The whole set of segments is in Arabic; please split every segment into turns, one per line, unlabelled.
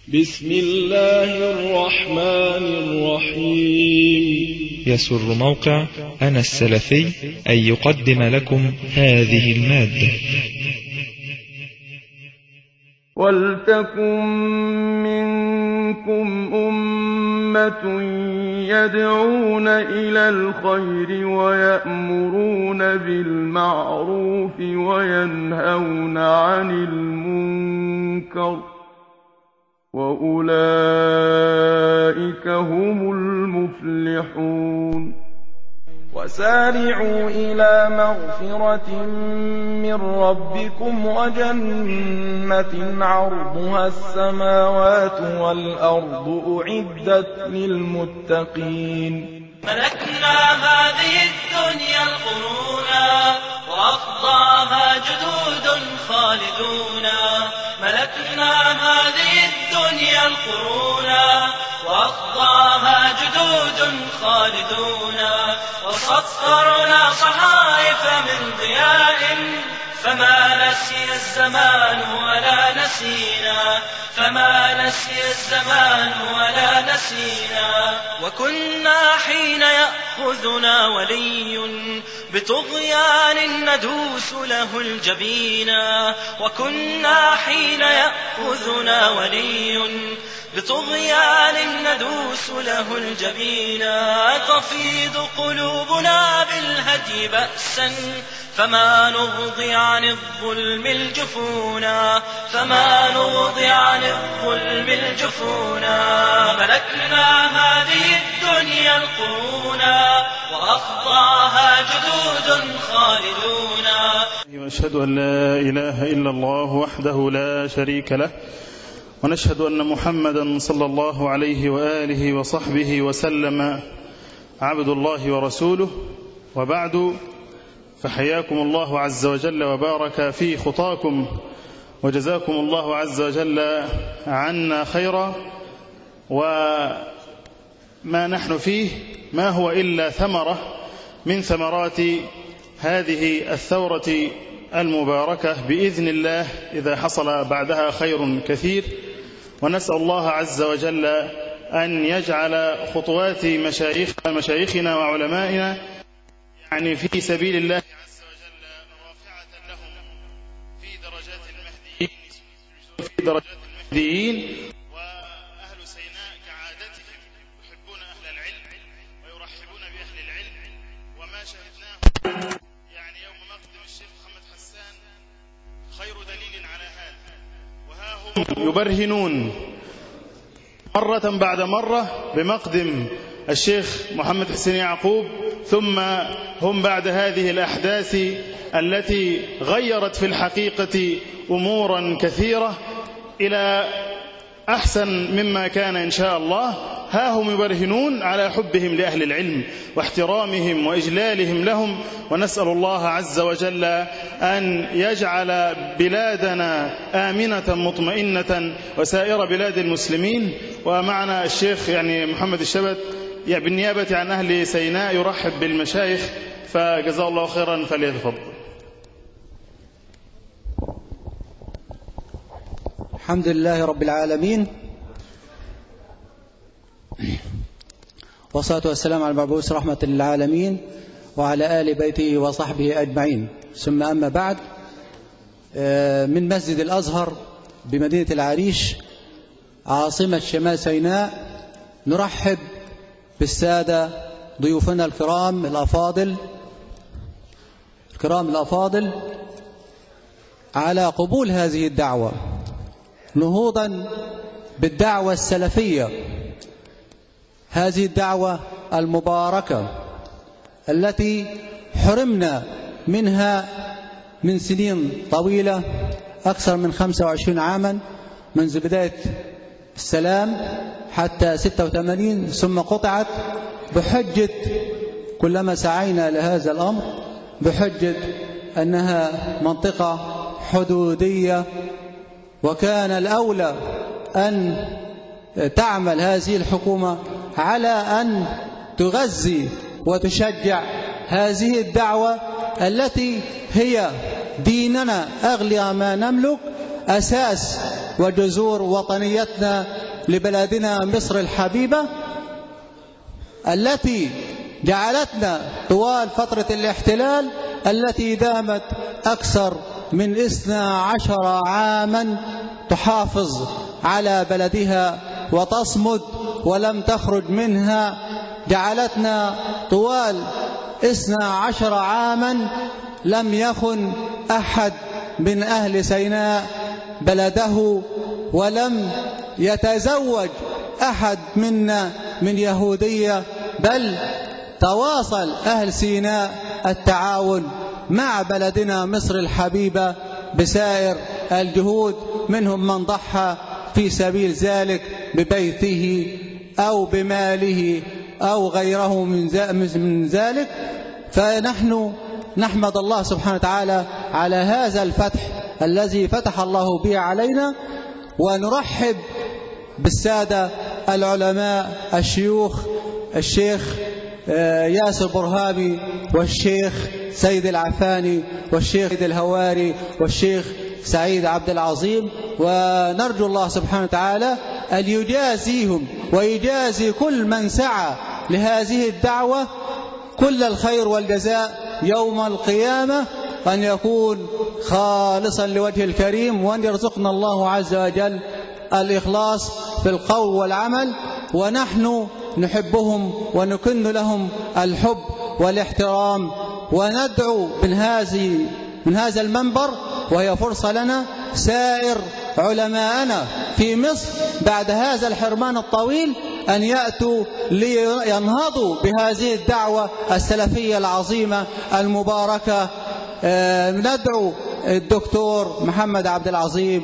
بسم الله الرحمن الرحيم.
يسر موقع أنا السلفي أن يقدم لكم هذه المادة.
ولتكن منكم أمة يدعون إلى الخير ويأمرون بالمعروف وينهون عن المنكر وأولئك هم المفلحون.
وسارعوا إلى مغفرة من ربكم وجنة عرضها السماوات والأرض أعدت للمتقين.
ملكنا هذه الدنيا القرونا وأفضاها جدود خالدون. ملكنا هذه الدنيا القرونا وأفضاها جدود خالدون. وسطرنا صحائف من ضياء فما نسي الزمان ولا نسينا. فما نسي الزمان ولا نسينا. وكنا حين يأخذنا ولي بطغيان ندوس له الجبينا. وكنا حين يأخذنا ولي بطغيان ندوس له الجبينا. تفيض قلوبنا بالهدي بأسا فما نرضي عن الظلم الجفونا. فما نرضي عن الظلم الجفونا. ملكنا هذه الدنيا القرونا وأخضاها جدود خالدون.
وأشهد أن لا إله إلا الله وحده لا شريك له، ونشهد أن محمدا صلى الله عليه وآله وصحبه وسلم عبد الله ورسوله. وبعد، فحياكم الله عز وجل وبارك في خطاكم، وجزاكم الله عز وجل عنا خيرا. وما نحن فيه ما هو إلا ثمرة من ثمرات هذه الثورة المباركة بإذن الله، إذا حصل بعدها خير كثير. ونسأل الله عز وجل أن يجعل خطوات مشايخنا وعلمائنا يعني في سبيل الله عز وجل رافعة لهم في درجات المهديين. وأهل سيناء كعادتهم يحبون أهل العلم ويرحبون بأهل العلم، وما شهدناه يعني يوم مقدم الشيخ محمد حسان خير دليل على هذا. وها هم يبرهنون مرة بعد مرة بمقدم الشيخ محمد حسين يعقوب، ثم هم بعد هذه الأحداث التي غيرت في الحقيقة أمورا كثيرة إلى أحسن مما كان إن شاء الله. ها هم يبرهنون على حبهم لأهل العلم واحترامهم وإجلالهم لهم. ونسأل الله عز وجل أن يجعل بلادنا آمنة مطمئنة وسائر بلاد المسلمين. ومعنا الشيخ يعني محمد الشبت بالنيابة عن أهل سيناء يرحب بالمشايخ، فجزاه الله خيرا، فليتفضل.
الحمد لله رب العالمين، والصلاة والسلام على المبعوث رحمة للعالمين وعلى آل بيته وصحبه أجمعين. ثم أما بعد، من مسجد الأزهر بمدينة العريش عاصمة شمال سيناء نرحب بالسادة ضيوفنا الكرام الأفاضل على قبول هذه الدعوة، نهوضا بالدعوة السلفية، هذه الدعوة المباركة التي حرمنا منها من سنين طويلة، أكثر من 25 عاما منذ بداية السلام حتى 86، ثم قطعت بحجة كلما سعينا لهذا الأمر بحجة أنها منطقة حدودية، وكان الأولى أن تعمل هذه الحكومة على أن تغذي وتشجع هذه الدعوة التي هي ديننا أغلى ما نملك، أساس وجذور وطنيتنا لبلادنا مصر الحبيبة التي جعلتنا طوال فترة الاحتلال التي دامت أكثر من 12 عاما تحافظ على بلدها وتصمد ولم تخرج منها، جعلتنا طوال 12 عاما لم يخن أحد من أهل سيناء بلده، ولم يتزوج أحد منا من يهودية، بل تواصل أهل سيناء التعاون مع بلدنا مصر الحبيبة بسائر الجهود، منهم من ضحى في سبيل ذلك ببيته أو بماله أو غيره من ذلك. فنحن نحمد الله سبحانه وتعالى على هذا الفتح الذي فتح الله به علينا، ونرحب بالسادة العلماء الشيوخ، الشيخ ياسر برهامي والشيخ سيد العفاني والشيخ الهواري والشيخ سعيد عبد العظيم، ونرجو الله سبحانه وتعالى أن يجازيهم ويجازي كل من سعى لهذه الدعوة كل الخير والجزاء يوم القيامة، أن يكون خالصا لوجه الكريم، وأن يرزقنا الله عز وجل الإخلاص في القول والعمل. ونحن نحبهم ونكن لهم الحب والاحترام، وندعو من هذا المنبر وهي فرصة لنا سائر علماءنا في مصر بعد هذا الحرمان الطويل أن يأتوا لينهضوا بهذه الدعوة السلفية العظيمة المباركة. ندعو الدكتور محمد عبد العظيم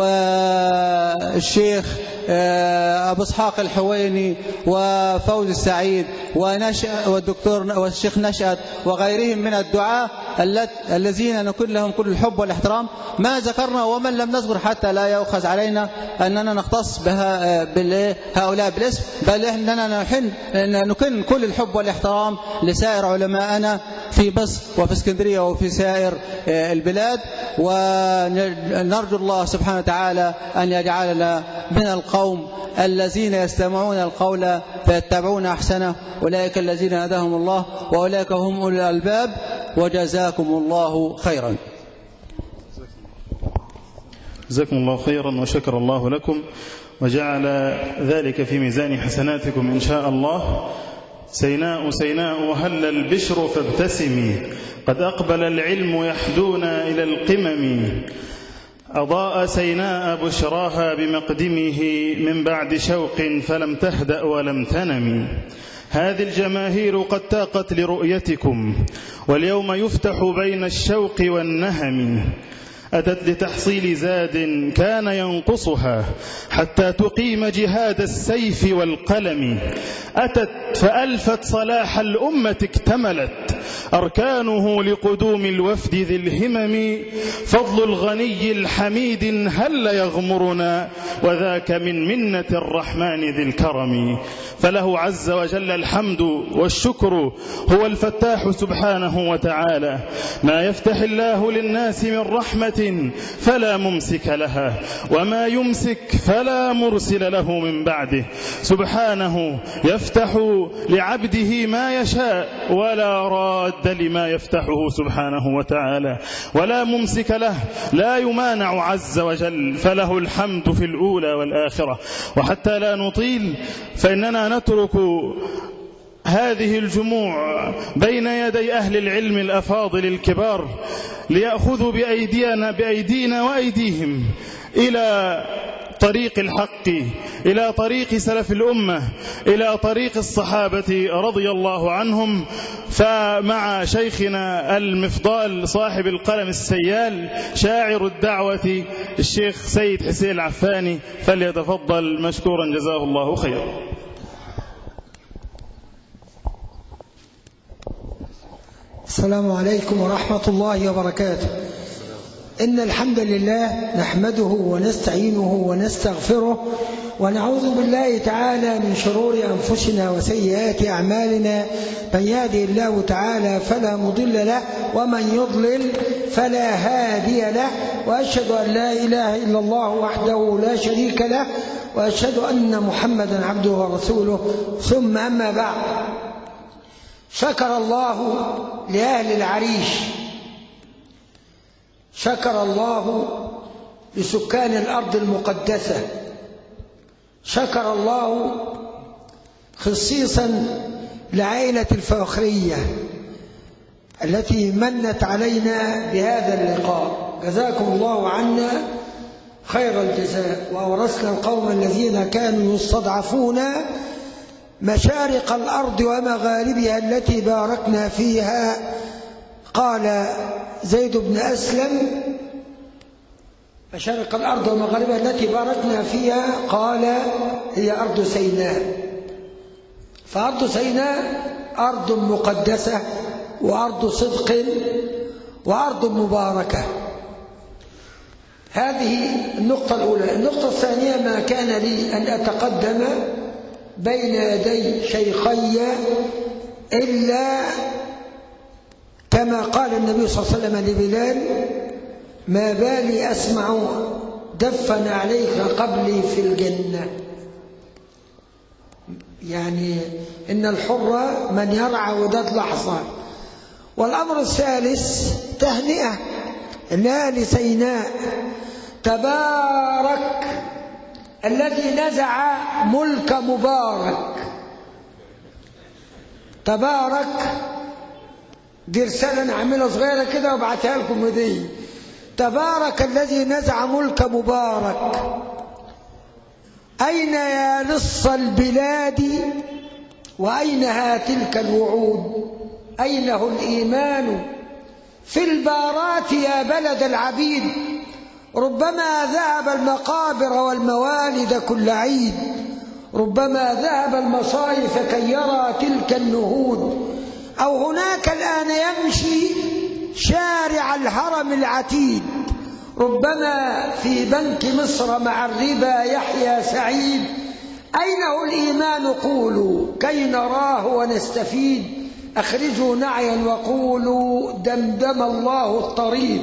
والشيخ أبو إسحاق الحويني وفوز السعيد والشيخ نشأت وغيرهم من الدعاة الذين نكون لهم كل الحب والاحترام. ما ذكرنا ومن لم نذكر حتى لا يؤخذ علينا أننا نختص هؤلاء بالاسم، بل إننا نكن كل الحب والاحترام لسائر علماءنا في مصر وفي اسكندرية وفي سائر البلاد. ونرجو الله سبحانه وتعالى أن يجعلنا من القوم الذين يستمعون القول فيتبعون أحسنه، أولئك الذين هداهم الله وأولئك هم أولو الألباب، وجزاكم الله خيرا.
جزاكم الله خيرا وشكر الله لكم وجعل ذلك في ميزان حسناتكم إن شاء الله. سيناء سيناء وهل البشر فابتسمي، قد أقبل العلم يحدونا إلى القمم. أضاء سيناء بشراها بمقدمه من بعد شوق فلم تهدأ ولم تنم. هذه الجماهير قد تاقت لرؤيتكم واليوم يفتح بين الشوق والنهم. أتت لتحصيل زاد كان ينقصها حتى تقيم جهاد السيف والقلم. أتت فألفت صلاح الأمة اكتملت أركانه لقدوم الوفد ذي الهمم. فضل الغني الحميد هل يغمرنا وذاك من منة الرحمن ذي الكرم. فله عز وجل الحمد والشكر هو الفتاح سبحانه وتعالى. ما يفتح الله للناس من رحمة فلا ممسك لها وما يمسك فلا مرسل له من بعده. سبحانه يفتح لعبده ما يشاء ولا راد لما يفتحه سبحانه وتعالى، ولا ممسك له لا يمانع عز وجل، فله الحمد في الأولى والآخرة. وحتى لا نطيل فإننا نترك هذه الجموع بين يدي أهل العلم الأفاضل الكبار ليأخذوا بأيدينا وأيديهم إلى طريق الحق، إلى طريق سلف الأمة، إلى طريق الصحابة رضي الله عنهم. فمع شيخنا المفضال صاحب القلم السيال شاعر الدعوة الشيخ سيد حسين العفاني، فليتفضل مشكورا جزاه الله خيرا.
السلام عليكم ورحمة الله وبركاته. إن الحمد لله نحمده ونستعينه ونستغفره ونعوذ بالله تعالى من شرور أنفسنا وسيئات أعمالنا. من يهده الله تعالى فلا مضل له ومن يضلل فلا هادي له، وأشهد أن لا إله إلا الله وحده لا شريك له، وأشهد أن محمدا عبده ورسوله. ثم أما بعد، شكر الله لأهل العريش، شكر الله لسكان الأرض المقدسة، شكر الله خصيصا لعائلة الفاخرية التي منت علينا بهذا اللقاء. جزاكم الله عنا خير الجزاء، وأورثنا القوم الذين كانوا يستضعفون مشارق الأرض ومغاربها التي باركنا فيها. قال زيد بن أسلم: مشارق الأرض ومغاربها التي باركنا فيها، قال هي أرض سيناء. فأرض سيناء أرض مقدسة وأرض صدق وأرض مباركة. هذه النقطة الأولى. النقطة الثانية: ما كان لي أن أتقدم بين يدي شيخي إلا كما قال النبي صلى الله عليه وسلم لبلال: ما بالي أسمع دفن عليك قبلي في الجنة. يعني إن الحر من يرعى وداد لحظة. والأمر الثالث: تهنئة لآل سيناء. تبارك الذي نزع ملك مبارك. تبارك دي رسالة عاملة صغيرة كده وابعتها لكم هدية. تبارك الذي نزع ملك مبارك. أين يا لص البلاد وأينها تلك الوعود؟ أينه الإيمان في البارات يا بلد العبيد؟ ربما ذهب المقابر والموالد كل عيد، ربما ذهب المصايف كي يرى تلك النهود، أو هناك الآن يمشي شارع الهرم العتيد، ربما في بنك مصر مع الربا يحيا سعيد. أينه الإيمان قولوا كي نراه ونستفيد؟ أخرجوا نعيا وقولوا دمدم الله الطريق.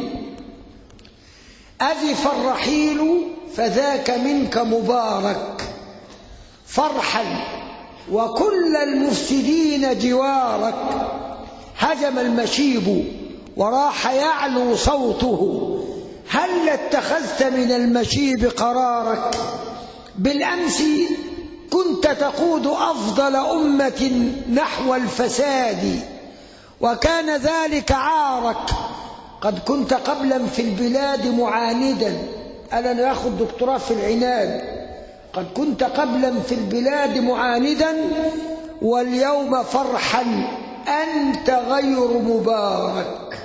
أذف الرحيل فذاك منك مبارك، فرحا وكل المفسدين جوارك. هجم المشيب وراح يعلو صوته، هل اتخذت من المشيب قرارك؟ بالأمس كنت تقود أفضل أمة نحو الفساد، وكان ذلك عارك. قد كنت قبلا في البلاد معاندا، أنا ناخذ دكتوراه في العناد. قد كنت قبلا في البلاد معاندا، واليوم فرحا أنت غير مبارك.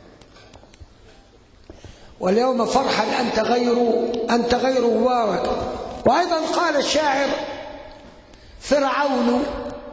واليوم فرحا أنت غير مبارك. وأيضا قال الشاعر: فرعون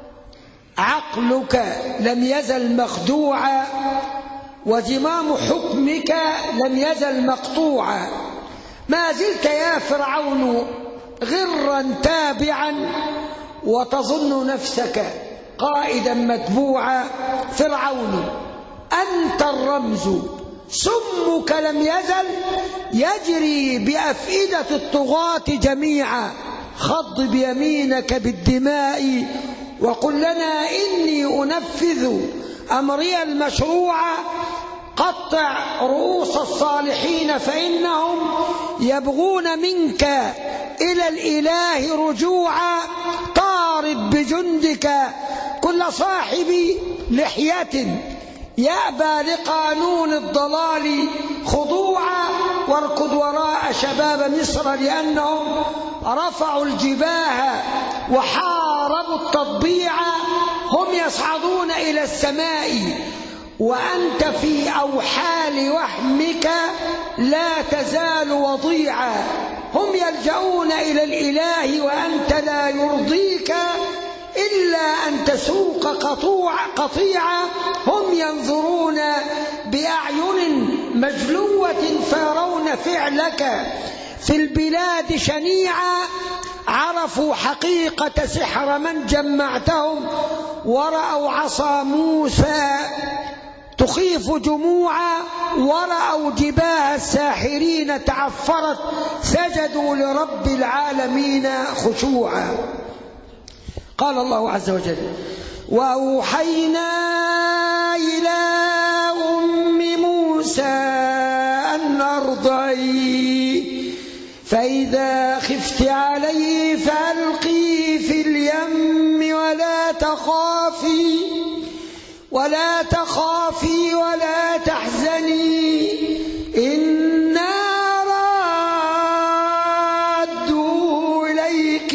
عقلك لم يزل مخدوعا، وزمام حكمك لم يزل مقطوعا. ما زلت يا فرعون غرا تابعا، وتظن نفسك قائدا متبوعا. فرعون أنت الرمز، سمك لم يزل يجري بأفئدة الطغاة جميعا. خض بيمينك بالدماء وقل لنا إني أنفذ أمري المشروع. قطع رؤوس الصالحين فإنهم يبغون منك إلى الإله رجوعا. طارد بجندك كل صاحب لحية يأبى لقانون الضلال خضوعا. واركض وراء شباب مصر لأنهم رفعوا الجباه وحاربوا التطبيع. هم يصعدون إلى السماء وأنت في أوحال وهمك لا تزال وضيعا. هم يلجؤون إلى الإله وأنت لا يرضيك إلا أن تسوق قطيعا. هم ينظرون بأعين مجلوة فيرون فعلك في البلاد شنيعا، عرفوا حقيقة سحر من جمعتهم، ورأوا عصا موسى تخيف جموعا، ورأوا جباه الساحرين تعفرت، سجدوا لرب العالمين خشوعا. قال الله عز وجل: وأوحينا إلى أم موسى أن أرضعيه، فإذا خفت عليه فألقيه في اليم ولا تخافي ولا تحزني، إنا رادوه إليك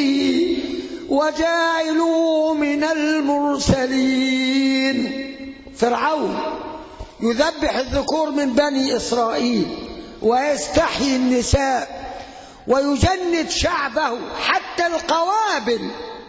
وجاعلوه من المرسلين. فرعون يذبح الذكور من بني إسرائيل ويستحيي النساء ويجند شعبه حتى القوابل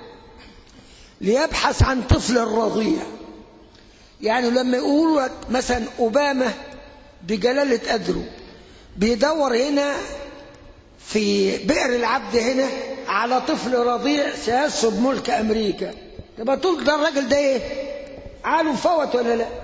ليبحث عن طفل رضيع. يعني لما يقولوا مثلا أوباما بجلالة قدره بيدور هنا في بئر العبد هنا على طفل رضيع سيسب ملك أمريكا، يبقى تقول ده الراجل ده ايه؟ عاله فوت ولا لا؟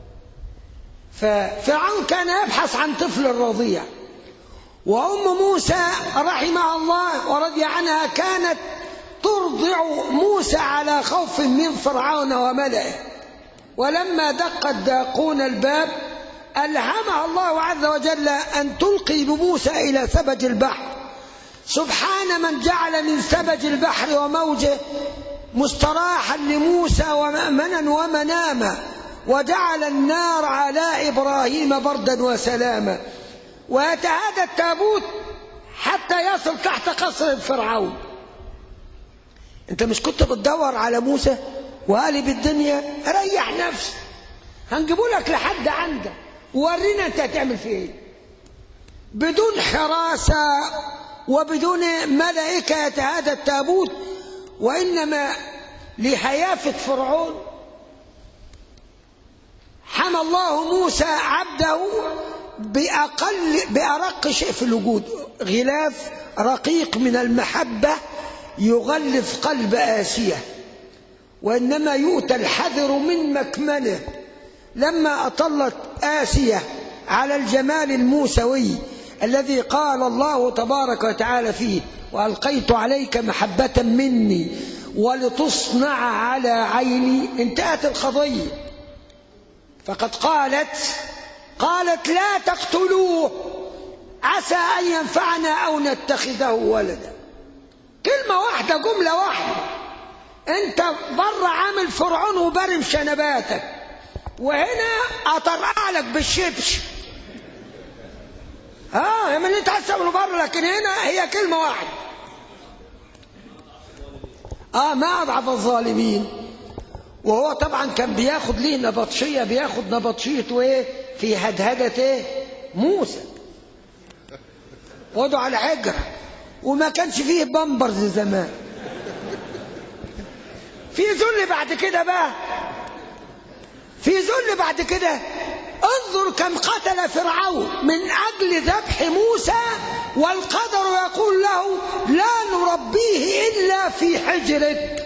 ففرعون كان يبحث عن طفل رضيع، وأم موسى رحمها الله ورضي عنها كانت ترضع موسى على خوف من فرعون وملئه. ولما دقت داقون الباب ألهمها الله عز وجل أن تلقي بموسى إلى سبج البحر. سبحان من جعل من سبج البحر وموجه مستراحا لموسى ومأمنا ومناما، وجعل النار على إبراهيم بردا وسلاما. ويتهادى التابوت حتى يصل تحت قصر فرعون. انت مش كنت بتدور على موسى وقالب الدنيا؟ ريح نفسك، هنجيبوا لك لحد عندك وورينا انت هتعمل فيه ايه. بدون حراسة وبدون ملائكة يتهادى التابوت، وإنما لحيافة فرعون حمى الله موسى عبده بأرق شيء في الوجود، غلاف رقيق من المحبة يغلف قلب آسية، وإنما يؤتى الحذر من مكمنه. لما أطلت آسية على الجمال الموسوي الذي قال الله تبارك وتعالى فيه: وألقيت عليك محبة مني ولتصنع على عيني، انتهت القضية. فقد قالت لا تقتلوه عسى أن ينفعنا أو نتخذه ولدا. كلمة واحدة، جملة واحدة. انت بره عامل فرعون وبرم شنباتك، وهنا أطرع لك بالشبش. من اللي انت عايز تعمله بره، لكن هنا هي كلمة واحدة. ما أضعف الظالمين. وهو طبعا كان بياخد ليه نبطشية، بياخد نبطشيته ايه في هدهدة ايه موسى، وضعه على حجر، وما كانش فيه بامبرز زمان. في ذل بعد كده بقى، انظر كم قتل فرعون من أجل ذبح موسى، والقدر يقول له لا نربيه إلا في حجرك.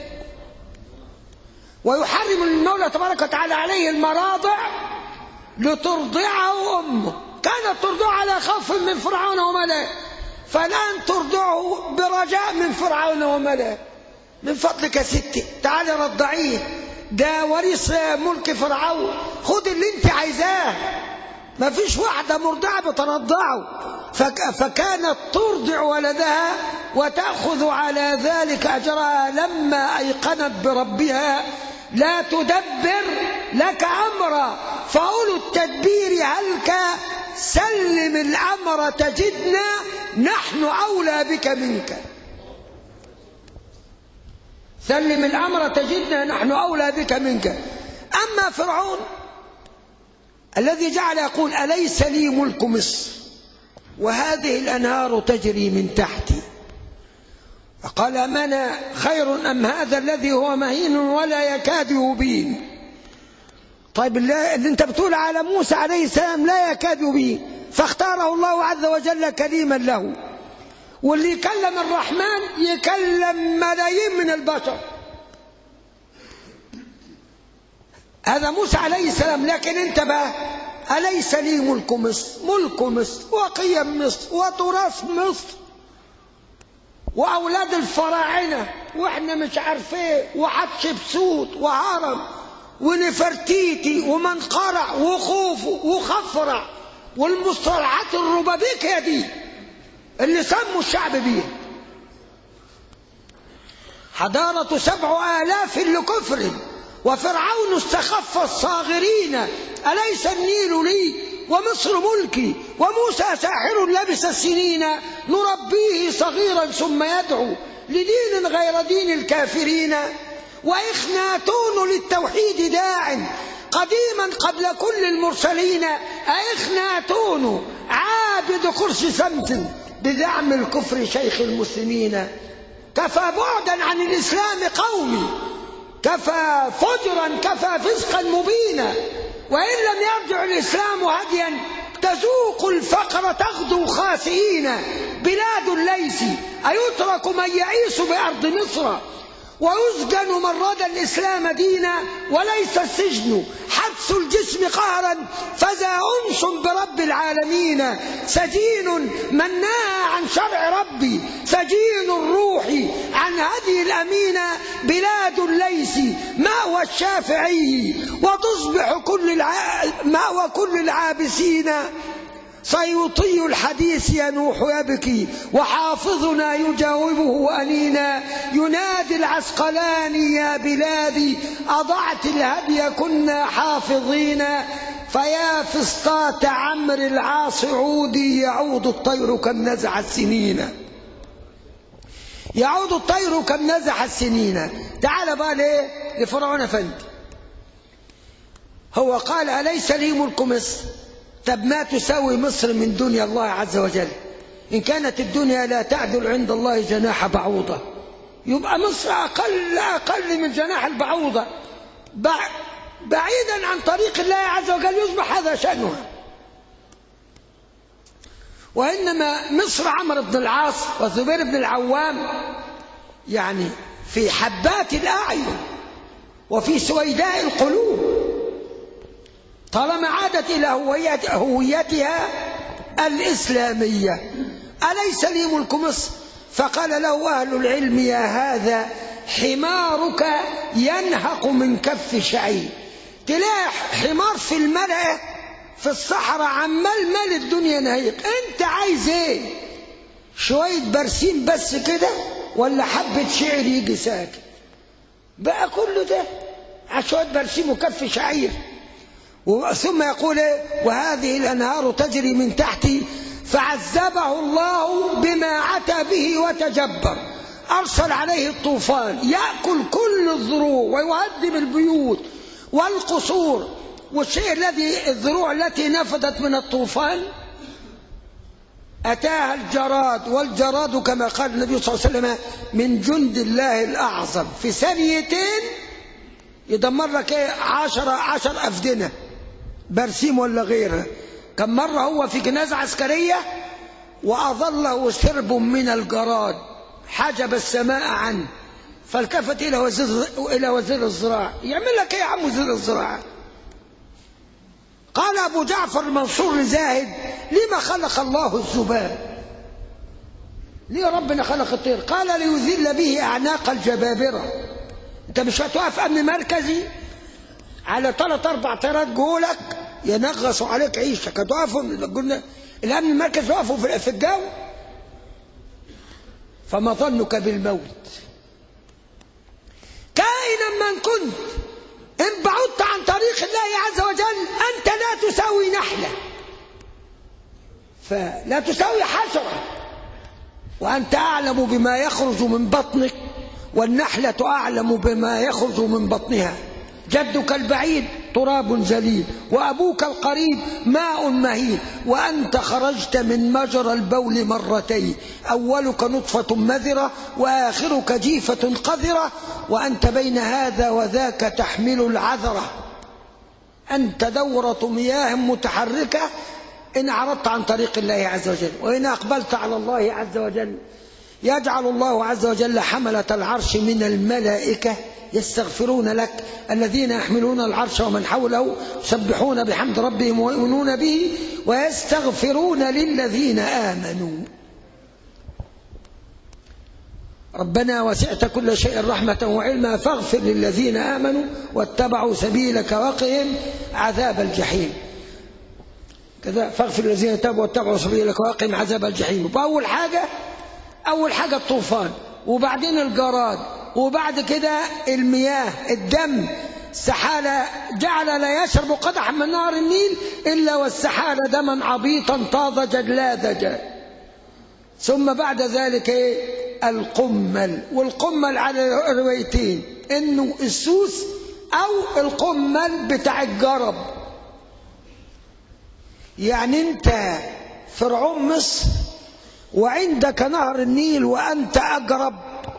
ويحرم المولى تبارك وتعالى عليه المراضع لترضعه أمه. كانت ترضعه على خوف من فرعون وملئه، فالآن ترضعه برجاء من فرعون وملئه. من فضلك يا ستي تعالي رضعيه، ده وريث ملك فرعون، خد اللي انت عايزاه. ما فيش واحدة مرضعة بترضعه. فكانت ترضع ولدها وتأخذ على ذلك أجرها لما أيقنت بربها لا تدبر لك أمرا فأولو التدبير هلك سلم الأمر تجدنا نحن أولى بك منك. سلم الأمر تجدنا نحن أولى بك منك. أما فرعون الذي جعل يقول أليس لي ملك مصر وهذه الأنهار تجري من تحتي، فقال من خير أم هذا الذي هو مهين ولا يكاد يبين. طيب اللي انت بتقول على موسى عليه السلام لا يكاد يبين، فاختاره الله عز وجل كريما له. واللي يكلم الرحمن يكلم ملايين من البشر. هذا موسى عليه السلام. لكن انت بقى، أليس لي ملك مصر، ملك مصر وقيم مصر وتراث مصر وأولاد الفراعنة وإحنا مش عارفين وحتشبسوت وهرم ونفرتيتي ومنقرع وخوف وخفرع والمصطلحات الربابيكية دي اللي سموا الشعب بيها. حضارة 7000 لكفر وفرعون استخف الصاغرين أليس النيل لي ومصر ملكي وموسى ساحر لبس السنين نربيه صغيرا ثم يدعو لدين غير دين الكافرين وإخناتون للتوحيد داع قديما قبل كل المرسلين أإخناتون عابد كرسي سمت بدعم الكفر شيخ المسلمين كفى بعدا عن الإسلام قومي كفى فجرا كفى فسقا مبينا وإن لم يرجع الإسلام هديا تذوق الفقر تغدو خاسئين بلاد الليث أيترك من يعيش بأرض مصر ويسجن من رد الإسلام دينا وليس السجن حبس الجسم قهرا فذا أنس برب العالمين سجين من نهى عن شرع ربي سجين الروح عن هدي الأمين بلاد الليث مأوى الشافعي وتصبح مأوى كل العابسين سيطي الحديث ينوح يبكي وحافظنا يجاوبه أنينا ينادي العسقلاني يا بلادي أضعت الهدي كنا حافظين فيا فسطاط عمرو العاص عودي يعود الطير كم نزع السنين يعود الطير كم نزع السنين. تعال بقى ليه لفرعون أفندي. هو قال أليس لي ملك مصر؟ طب ما تساوي مصر من دنيا الله عز وجل؟ إن كانت الدنيا لا تعدل عند الله جناح بعوضة يبقى مصر أقل من جناح البعوضة بعيدا عن طريق الله عز وجل يصبح هذا شأنها. وإنما مصر عمرو بن العاص وزبير بن العوام يعني في حبات الأعين وفي سويداء القلوب طالما عادت إلى هويتها الإسلامية. أليس لي ملك مصر؟ فقال له أهل العلم يا هذا حمارك ينهق من كف شعير. تلاقي حمار في الملأ في الصحراء عمال مال الدنيا نهيق. انت عايز ايه؟ شوية برسيم بس كده ولا حبة شعر يجي ساكت؟ بقى كله ده على شوية برسيم وكف شعير. ثم يقول وهذه الأنهار تجري من تحتي فعذبه الله بما عتى به وتجبر أرسل عليه الطوفان يأكل كل الزروع ويهدم البيوت والقصور. والشيء الزروع التي نفذت من الطوفان أتاها الجراد والجراد كما قال النبي صلى الله عليه وسلم من جند الله الأعظم في ثانيتين يدمر لك 10 أفدنة برسيم ولا غيرها. كم مرة هو في جنازة عسكرية وأظله سرب من الجراد حجب السماء عنه فالتفت إلى وزير الزراعة يعمل لك إيه يا عم وزير الزراعة؟ قال أبو جعفر المنصور لزاهد لما خلق الله الذباب؟ ليه ربنا خلق الطير؟ قال ليذل به أعناق الجبابرة. أنت مش هتوقف أمن مركزي على 3-4 طيارات جولك ينغصوا عليك عيشك هتوقفوا؟ قلنا الأمن المركزي وقفوا في الجو. فما ظنك بالموت كائنا من كنت إن بعدت عن طريق الله عز وجل أنت لا تساوي نحلة فلا تساوي حشرة وأنت أعلم بما يخرج من بطنك والنحلة أعلم بما يخرج من بطنها. جدك البعيد تراب زليل وأبوك القريب ماء مهين وأنت خرجت من مجرى البول مرتين أولك نطفة مذرة وآخرك جيفة قذرة وأنت بين هذا وذاك تحمل العذرة. أنت دورة مياه متحركة إن أعرضت عن طريق الله عز وجل. وإن أقبلت على الله عز وجل يجعل الله عز وجل حملة العرش من الملائكة يستغفرون لك، الذين يحملون العرش ومن حوله يسبحون بحمد ربهم ويؤمنون به ويستغفرون للذين آمنوا. ربنا وسعت كل شيء رحمة وعلما فاغفر للذين آمنوا واتبعوا سبيلك وقهم عذاب الجحيم. كذا فاغفر للذين تابوا واتبعوا سبيلك وقهم عذاب الجحيم. فأول حاجة الطوفان، وبعدين الجراد، وبعد كده المياه، الدم، السحالة جعل لا يشرب قدحا من نهر النيل إلا والسحالة دما عبيطا طازجا لاذجا. ثم بعد ذلك القمل، والقمل على روايتين، انه السوس او القمل بتاع الجرب. يعني انت فرعون مصر وعندك نهر النيل وانت اجرب.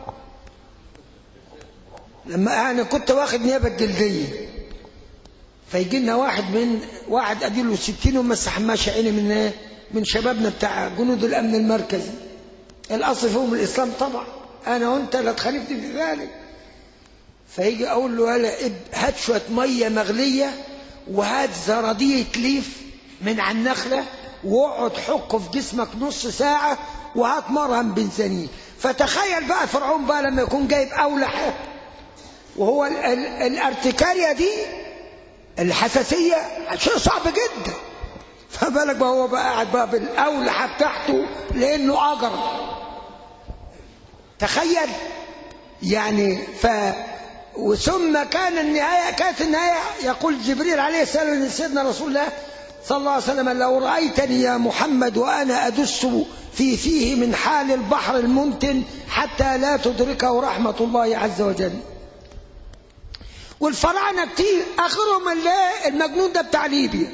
لما انا كنت واخد نيابه جلديه فيجي لنا واحد اديله 60 ومسح ماشي عيني من شبابنا بتاع جنود الامن المركزي، الاصل فيهم الاسلام طبعا، انا وانت لا تخالفني في ذلك. فيجي اقول له يلا هات شويه ميه مغليه وهات زراديه ليف من على النخله واقعد حكه في جسمك نص ساعه وهات مرهم بنزانين. فتخيل بقى فرعون بقى لما يكون جايب اولح، وهو الارتكاريه دي الحساسيه شيء صعب جدا، فبالك بقى هو بقى قاعد بقى بالاولحه بتاعته لانه اجر. تخيل يعني. ثم كانت النهايه يقول جبريل عليه السلام لسيدنا رسول الله صلى الله عليه وسلم: لو رأيتني يا محمد وأنا أدس فيه من حال البحر الممتن حتى لا تدركه رحمة الله عز وجل. والفراعنة كتير، آخرهم المجنون ده بتاع ليبيا،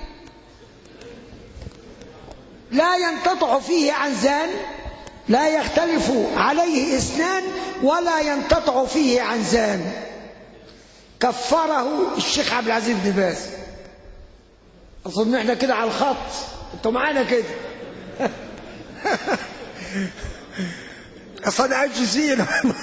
لا ينتطع فيه عنزان، لا يختلف عليه اثنان، ولا ينتطع فيه عنزان. كفره الشيخ عبد العزيز بن باز. أظن احنا كده على الخط، انتوا معانا كده. أصلا عجزين.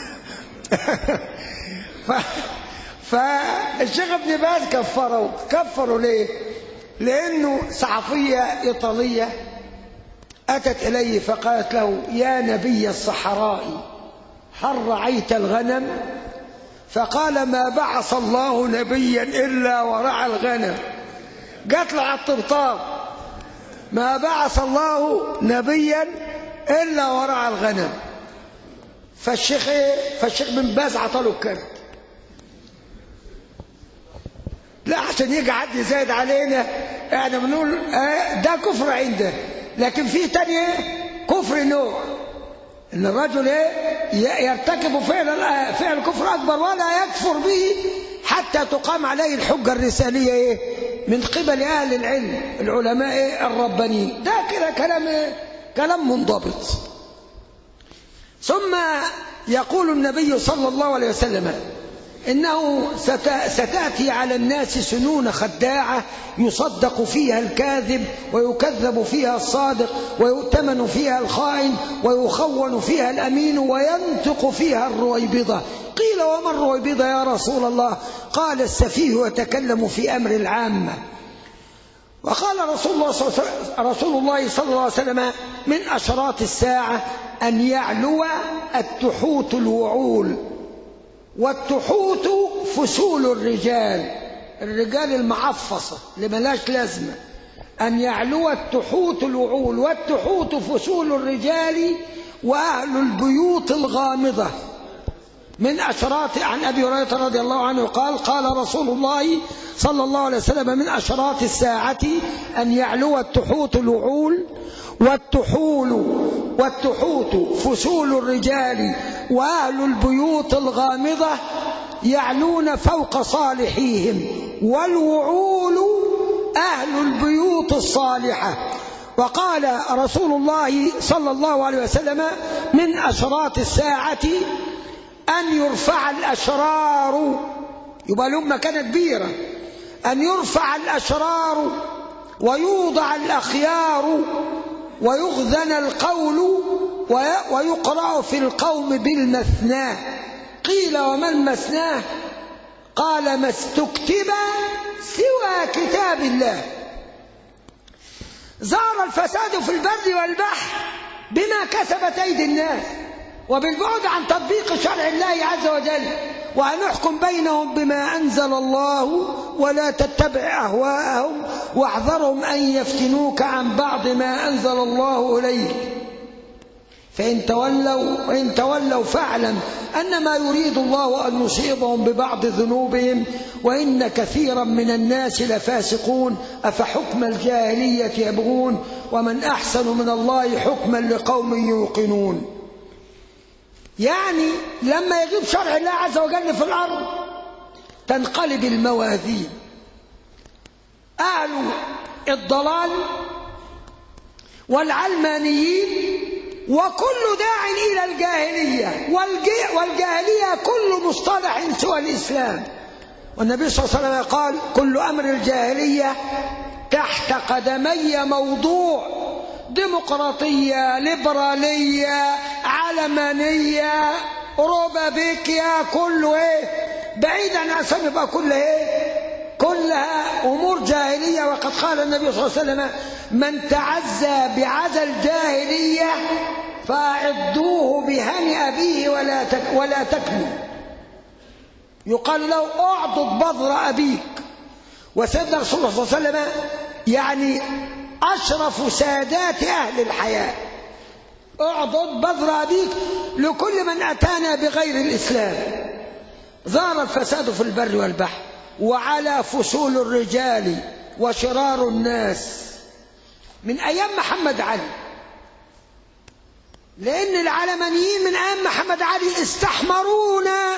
فالشيخ ابن باز كفروا ليه؟ لأنه صحفية إيطالية أتت إليه فقالت له: يا نبي الصحراء هل رعيت الغنم؟ فقال: ما بعث الله نبيا إلا ورعى الغنم. قالت له على الطبطاب: ما بعث الله نبيا إلا ورعى الغنم. فالشيخ بن باز عطاله الكرت. لا عشان يجي حد يزايد علينا احنا بنقول ده كفر عنده، لكن في تاني كفر نوع، ان الرجل يرتكب فعل كفر اكبر ولا يكفر به حتى تقام عليه الحجه الرساليه من قبل اهل العلم العلماء الربانيين. ده كده كلام منضبط. ثم يقول النبي صلى الله عليه وسلم: إنه ستأتي على الناس سنون خداعة يصدق فيها الكاذب ويكذب فيها الصادق ويؤتمن فيها الخائن ويخون فيها الأمين وينطق فيها الرويبضة. قيل: وما الرويبضة يا رسول الله؟ قال: السفيه يتكلم في أمر العامة. وقال رسول الله صلى الله عليه وسلم: من أشراط الساعة أن يعلو التحوت الوعول. والتحوت فسول الرجال المعفصة اللي ملاش لازمة. أن يعلو التحوت الوعول، والتحوت فسول الرجال وأهل البيوت الغامضة. من أشراط، عن أبي هريرة رضي الله عنه قال: قال رسول الله صلى الله عليه وسلم: من أشراط الساعة أن يعلو التحوت الوعول، والتحوت فسول الرجال وأهل البيوت الغامضة يعلون فوق صالحيهم، والوعول أهل البيوت الصالحة. وقال رسول الله صلى الله عليه وسلم: من أشراط الساعة أن يرفع الأشرار، يبقى لهم مكانة كبيرة، أن يرفع الأشرار ويوضع الأخيار ويغذن القول ويقرأ في القوم بالمثنى. قيل وما المثنى؟ قال ما استكتب سوى كتاب الله. ظهر الفساد في البر والبحر بما كسبت أيدي الناس وبالبعد عن تطبيق شرع الله عز وجل، وأن نحكم بينهم بما أنزل الله ولا تتبع أهواءهم واحذرهم أن يفتنوك عن بعض ما أنزل الله إليك. فإن تولوا فاعلم أنما يريد الله أن يصيبهم ببعض ذنوبهم وإن كثيرا من الناس لفاسقون. أفحكم الجاهلية يبغون ومن أحسن من الله حكما لقوم يوقنون. يعني لما يجيب شرع الله عز وجل في الأرض تنقلب الموازين. أهل الضلال والعلمانيين وكل داع إلى الجاهلية، والجاهلية كل مصطلح سوى الإسلام. والنبي صلى الله عليه وسلم قال كل أمر الجاهلية تحت قدمي موضوع. ديمقراطية، ليبرالية، علمانية، روبابيكيا، كله بعيد عن أسم يبقى كلها أمور جاهلية. وقد قال النبي صلى الله عليه وسلم من تعزى بعزى الجاهلية فأعدوه بهنئ أبيه ولا تكلوا. يقال له أعضد بذر أبيك. وسيدنا رسول الله صلى الله عليه وسلم يعني أشرف سادات أهل الحياة. أعضد بذر أبيك لكل من أتانا بغير الإسلام. ظهر الفساد في البر والبحر وعلى فصول الرجال وشرار الناس من أيام محمد علي، لأن العلمانيين من أيام محمد علي استحمرونا،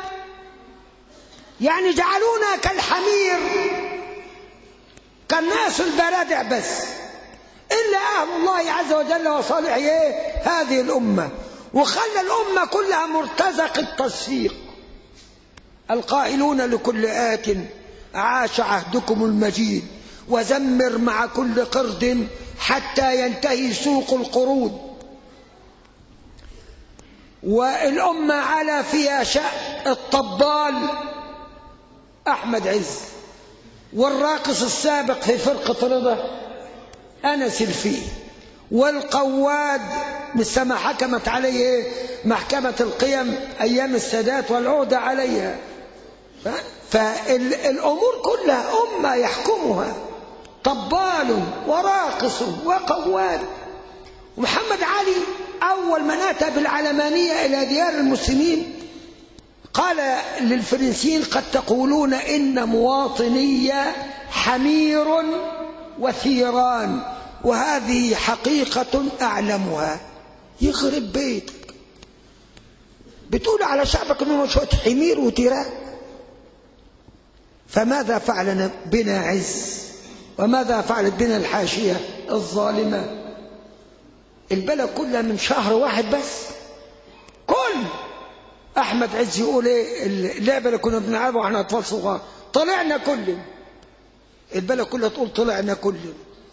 يعني جعلونا كالحمير كالناس البرادع بس، إلا أهل الله عز وجل وصالح هذه الأمة، وخلى الأمة كلها مرتزق التصفيق. القائلون لكل آت عاش عهدكم المجيد وزمر مع كل قرد حتى ينتهي سوق القرود. والأمة على فيها شأن الطبال أحمد عز، والراقص السابق في فرقة رضا أنس الفي، والقواد مثل حكمت عليه محكمة القيم أيام السادات والعودة عليها. فالأمور كلها أمة يحكمها طبال وراقص وقواد. ومحمد علي أول من أتى بالعلمانية إلى ديار المسلمين قال للفرنسيين قد تقولون إن مواطني حمير وثيران وهذه حقيقة أعلمها. يخرب بيتك، بتقول على شعبك أنه شوية حمير وثيران. فماذا فعل بنا عز وماذا فعلت بنا الحاشية الظالمة؟ البلد كلها من شهر واحد بس. كل أحمد عز يقول اللعبة اللي كنا بنلعبها وإحنا أطفال صغار طلعنا كلنا. البلد كلها تقول طلعنا كلنا،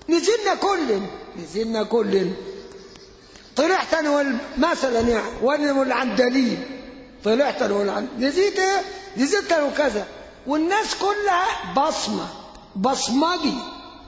نزلنا كلنا. طلعت أنا مثلا يعني وأنا العندليب، طلعت أنا نزلت أنا وكذا، والناس كلها بصمجي.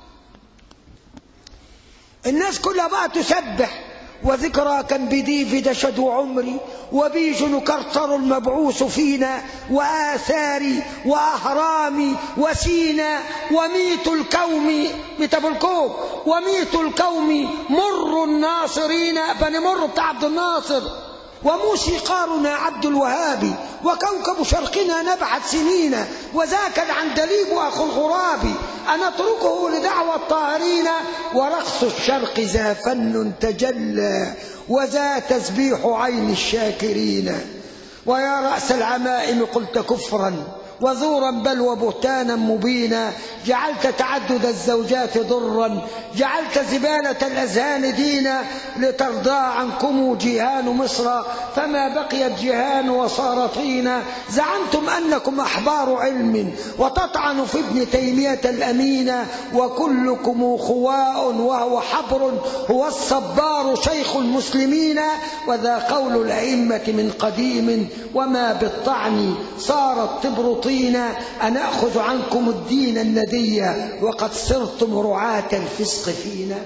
الناس كلها بقى تسبح وذكرى كان بديف دشد عمري وبيج نكرتر المبعوث فينا وآثاري وأهرامي وسينا وميت الكوم وميت الكوم مر الناصرين بني مر بتاع عبد الناصر وموسيقارنا عبد الوهاب وكوكب شرقنا نبعت سنين وذاك العندليب أخو الغراب أنتركه لدعوى الطاهرين ورقص الشرق ذا فن تجلى وذا تسبيح عين الشاكرين ويا رأس العمائم قلت كفرا وزورا بل وبهتانا مبينا، جعلت تعدد الزوجات ضرا، جعلت زبالة الأذهان دينا، لترضى عنكم جيهان مصر فما بقيت جيهان وصار طينا. زعمتم أنكم أحبار علم وتطعن في ابن تيمية الأمين، وكلكم خواء وهو حبر هو الصبار شيخ المسلمين. وذا قول الأئمة من قديم وما بالطعن صارت تبرطين، أنا أخذ عنكم الدين الندي وقد صرتم رعاة الفسق فينا.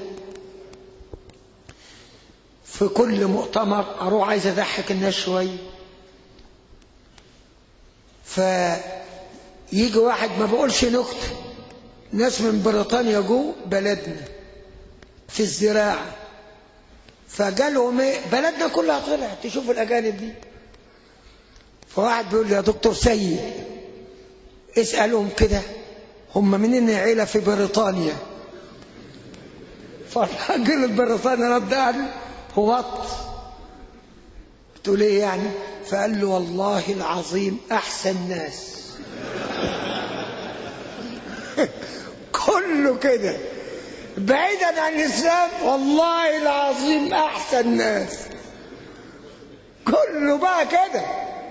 في كل مؤتمر أروح عايز أضحك الناس شوي، فيجي واحد ما بقولش نكتة، ناس من بريطانيا جو بلدنا في الزراعة، فقالهم ايه بلدنا كلها طلعت تشوف الأجانب دي. فواحد بيقول لي يا دكتور سيد اسألهم كده هم منين عيلة في بريطانيا؟ فالراجل البريطاني رد قال هو بتقول ايه يعني؟ فقال له والله العظيم احسن ناس. كله كده بعيدا عن الاسلام، والله العظيم احسن ناس، كله بقى كده.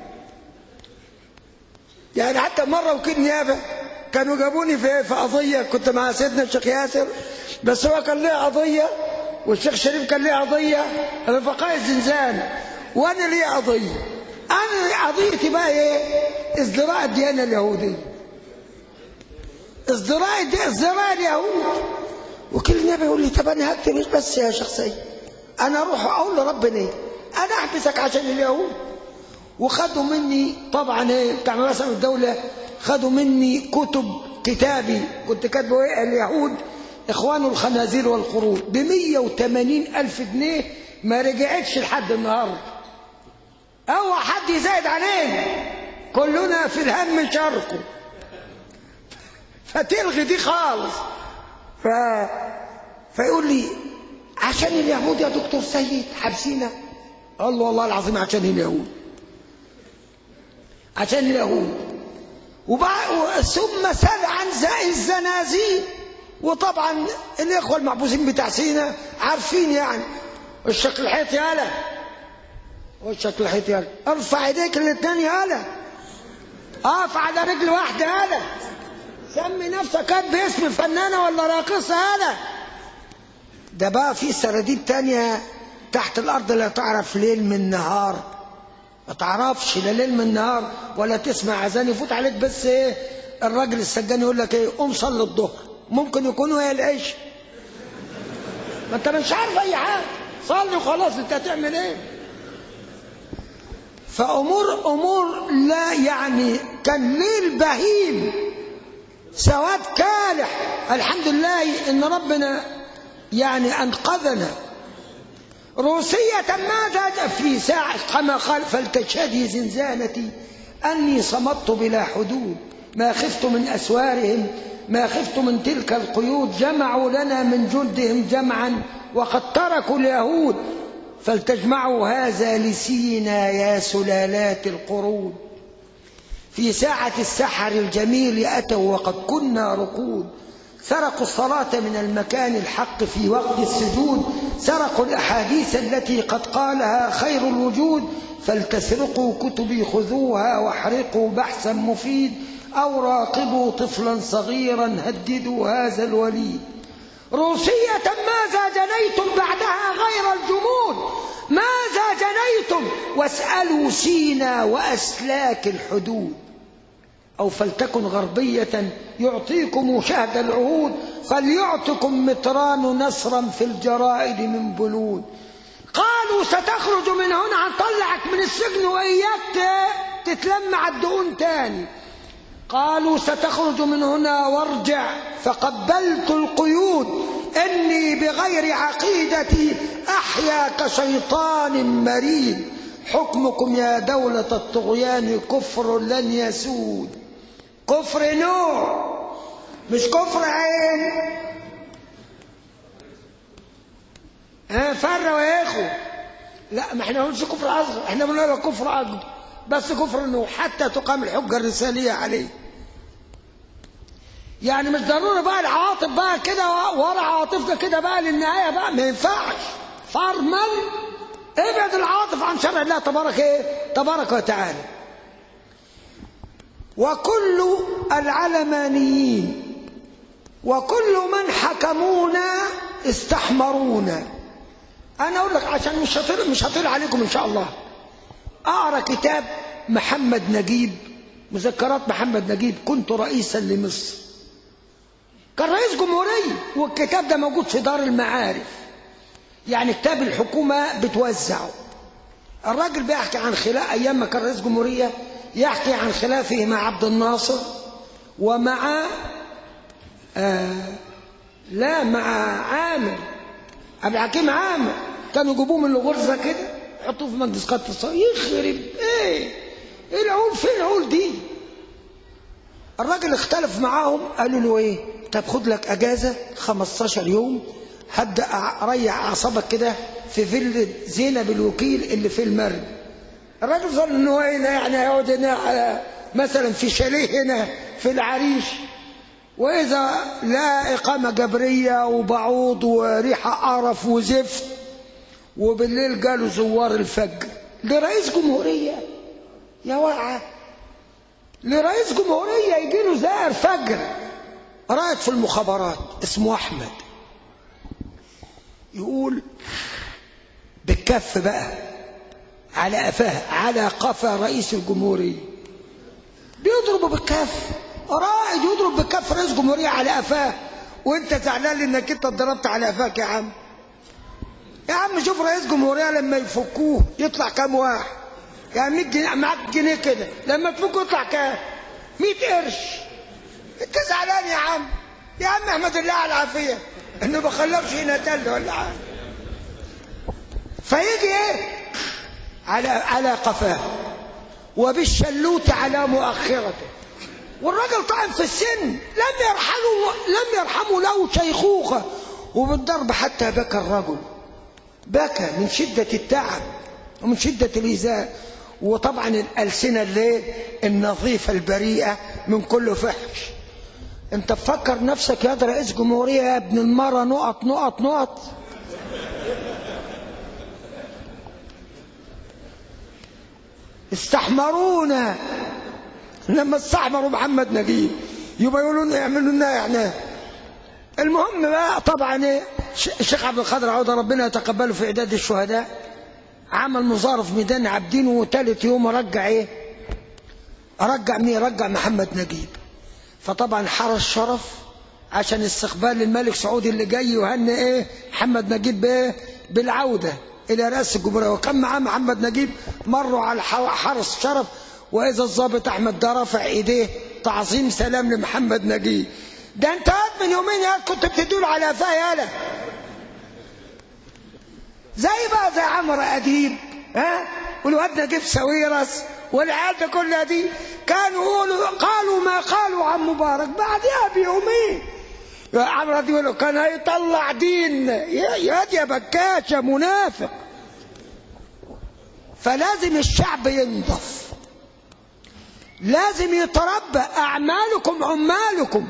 يعني حتى مره وكيل نيابه كانوا جابوني في قضيه، كنت مع سيدنا الشيخ ياسر، بس هو كان ليه قضيه والشيخ شريف كان ليه قضيه رفقاء الزنزان، وانا ليه قضيه. انا قضيتي بقى ايه؟ ازدراء الديانه اليهوديه، ازدراء اليهود. وكيل النيابه يقول لي طب انا هكتب ايش بس يا شيخ سيد؟ انا اروح اقول لربنا ايه؟ انا احبسك عشان اليهود. وخدوا مني طبعا ايه بتاع مثلا الدوله، خدوا مني كتابي كنت كاتبه ايه؟ اليهود اخوان الخنازير والقرود، ب180,000 جنيه، ما رجعتش لحد النهارده. اوعى حد يزايد علينا، كلنا في الهم شاركوا، فتلغي دي خالص. فيقول لي عشان اليهود يا دكتور سيد حبسينا؟ قال له والله العظيم عشان اليهود، عشان اليهود. ثم سأل عن الزنازين. وطبعا الإخوة المحبوسين بتاع سينا عارفين يعني الشكل الحيط يالا، والشكل الحيط يالا، ارفع ايديك الاثنين يالا، اقف على رجل واحدة يالا، سمي نفسك باسم فنانة ولا راقصة يالا. ده بقى في سراديب تانية تحت الأرض لا تعرف ليل من نهار، ما تعرفش لا ليل من نهار ولا تسمع أذان يفوت عليك، بس ايه الراجل السجان يقول لك ايه قوم صلي الظهر، ممكن يكونوا هي العيش، ما انت مش عارف اي حاجه، صلي وخلاص انت هتعمل ايه؟ فامور لا يعني كان ليل بهيم سواد كالح. الحمد لله ان ربنا يعني انقذنا. روسية ماذا في ساعة كما قال فلتشهدي زنزانتي أني صمت بلا حدود، ما خفت من أسوارهم ما خفت من تلك القيود، جمعوا لنا من جلدهم جمعا وقد تركوا اليهود، فلتجمعوا هذا لسينا يا سلالات القرود. في ساعة السحر الجميل أتوا وقد كنا رقود، سرقوا الصلاة من المكان الحق في وقت السجود، سرقوا الأحاديث التي قد قالها خير الوجود، فلتسرقوا كتبي خذوها واحرقوا بحثا مفيد، أو راقبوا طفلا صغيرا هددوا هذا الوليد. روسية ماذا جنيتم بعدها غير الجمود؟ ماذا جنيتم؟ واسألوا سينا وأسلاك الحدود. أو فلتكن غربية يعطيكم شهد العهود، فليعطكم متران نصرا في الجرائد من بلود. قالوا ستخرج من هنا، هنطلعك من السجن وإياك تتلم على الدقون تاني. قالوا ستخرج من هنا وارجع، فقبلت القيود، إني بغير عقيدتي أحيا كشيطان مريد. حكمكم يا دولة الطغيان كفر لن يسود. كفر نوع مش كفر عين. فروا يا اخو، لا ما احنا ما بنقولش كفر اصغر، احنا بنقول كفر اكبر. بس كفر انه حتى تقام الحجة الرسالية عليه. يعني مش ضروري بقى العواطف بقى كده ورا عواطفنا كده بقى للنهاية بقى، ما ينفعش. فرمل ابعد العواطف عن شرع الله تبارك وتعالى. وكل العلمانيين وكل من حكمونا استحمرونا. انا اقول لك عشان مش هطير عليكم ان شاء الله. اقرا كتاب محمد نجيب، مذكرات محمد نجيب، كنت رئيسا لمصر. كان رئيس جمهورية، والكتاب ده موجود في دار المعارف، يعني كتاب الحكومة بتوزعه. الراجل بيحكي عن خلاف ايام ما كان رئيس جمهورية، يحكي عن خلافه مع عبد الناصر ومع مع عامر، عبد الحكيم عامر. كانوا يجيبوه من الغرزة كده يحطوه في مجلس قادة الصلاة، يخرب ايه العول، فين العول دي؟ الراجل اختلف معاهم، قالوا له ايه؟ طب خد لك اجازة 15 يوم، هبدأ اريح اعصابك كده في فيلا زينب الوكيل اللي في المرج. الراجل ظن انه هنا يعني هيقعد هنا مثلا في شاليه هنا في العريش، واذا لا اقامة جبرية وبعوض وريحة قرف وزفت، وبالليل قالوا زوار الفجر لرئيس جمهورية. يا واقعة، لرئيس جمهورية يجي له زائر فجر. رائد في المخابرات اسمه أحمد، يقول بالكف بقى على قفاه، على قفا رئيس الجمهورية، بيضربه بالكف. رائد يضرب بالكف رئيس جمهورية على قفاه، وانت زعلان انك انت اتضربت على قفاك. يا عم يا عم شوف رئيس جمهورية لما يفكوه يطلع كام واحد؟ يعني 100 جنيه معاك جنيه كده، لما تفكوه يطلع كام؟ 100 قرش. انت زعلان يا عم؟ يا عم احمد الله على العافية انه ما خلوش هنا تل ولا حاجة. فيجي ايه؟ على قفاه، وبالشلوت على مؤخرته. والراجل طعن في السن، لم يرحموا له شيخوخة، وبالضرب حتى بكى الرجل، بكى من شدة التعب ومن شدة الإيذاء. وطبعا الألسنة اللي النظيفة البريئة من كل فحش. انت تفكر نفسك يا رئيس جمهورية يا ابن المرة نقط نقط نقط. استحمرونا لما استحمروا محمد نجيب، يبقى يقولوا لنا يعملوا لنا يعني. المهم بقى طبعا الشيخ عبد القادر عوضة ربنا يتقبله في إعداد الشهداء، عمل مظاهرة في ميدان عابدين، وثالث يوم رجع ايه؟ رجع مين؟ رجع محمد نجيب. فطبعا حرس شرف عشان استقبال الملك سعود اللي جاي يهنئ ايه؟ محمد نجيب بايه؟ بالعودة الى رئاسة الجمهورية. وكان معاه محمد نجيب، مروا على حرس شرف، واذا الضابط احمد ده رافع ايديه تعظيم سلام لمحمد نجيب. ده انت قاعد من يومين يا كنت بتدوله على قفاه يالا، زي عمرو اديب والواد نجيب ساويرس والعيال ده كلها دي، كانوا قالوا ما قالوا عن مبارك بعدها بيومين. عمرو اديب يقول كان هيطلع دين يا بكاش يا منافق. فلازم الشعب ينضف، لازم يتربى، اعمالكم عمالكم.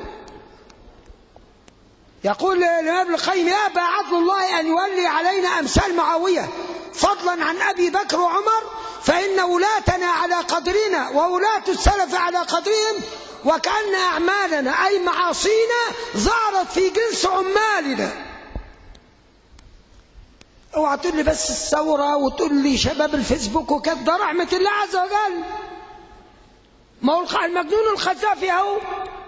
يقول الإمام ابن القيم: يأبى عدل الله أن يولي علينا أمثال معاوية فضلا عن أبي بكر وعمر، فإن ولاتنا على قدرنا وولاة السلف على قدرهم، وكأن أعمالنا أي معاصينا ظهرت في جنس عمالنا. اوعى تقول لي بس الثورة وتقول لي شباب الفيسبوك وكده، ده رحمة الله عز وجل. ما هو المجنون الخزافي أهو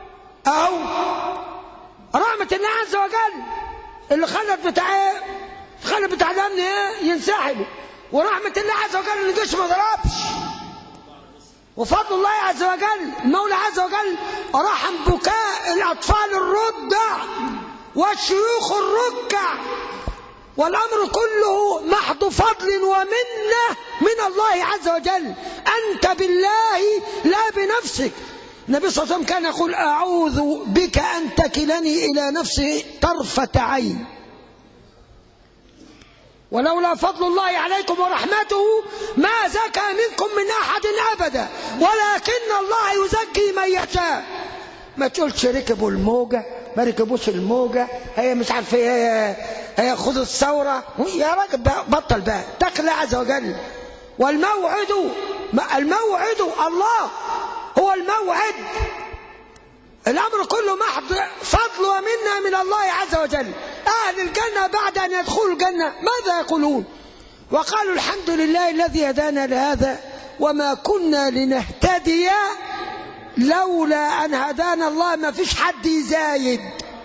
رحمة الله عز وجل اللي خلت بتاع الأمن ينسحبوا، ورحمة الله عز وجل اللي الجيش ما ضربش، وفضل الله عز وجل المولى عز وجل رحم بكاء الأطفال الرضع والشيوخ الركع، والأمر كله محض فضل ومنة من الله عز وجل. أنت بالله لا بنفسك. النبي صلى الله عليه وسلم كان يقول: أعوذ بك أن تكلني إلى نفسي طرفة عين. ولولا فضل الله عليكم ورحمته ما زكى منكم من أحد أبدا ولكن الله يزكي من يشاء. ما تقولش ركبوا الموجة ما ركبوش الموجة، هي مش عارفة هي خذ الثورة. يا راجل بطل بقى، تقل عز وجل. والموعد الله هو الموعد. الأمر كله محض فضل ومنة من الله عز وجل. أهل الجنة بعد أن يدخلوا الجنة ماذا يقولون؟ وقالوا الحمد لله الذي هدانا لهذا وما كنا لنهتدي لولا أن هدانا الله. ما فيش حد يزايد،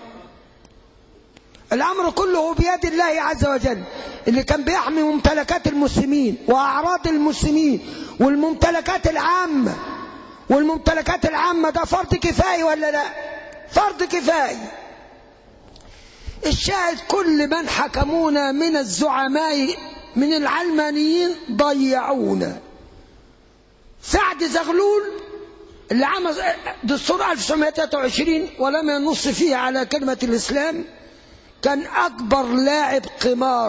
الأمر كله بيد الله عز وجل اللي كان بيحمي ممتلكات المسلمين وأعراض المسلمين والممتلكات العامة. والممتلكات العامة ده فرض كفاية ولا لا؟ فرض كفاية. الشاهد كل من حكمونا من الزعماء من العلمانيين ضيعونا. سعد زغلول اللي عمل دستور 1923 ولم ينص فيه على كلمة الإسلام كان أكبر لاعب قمار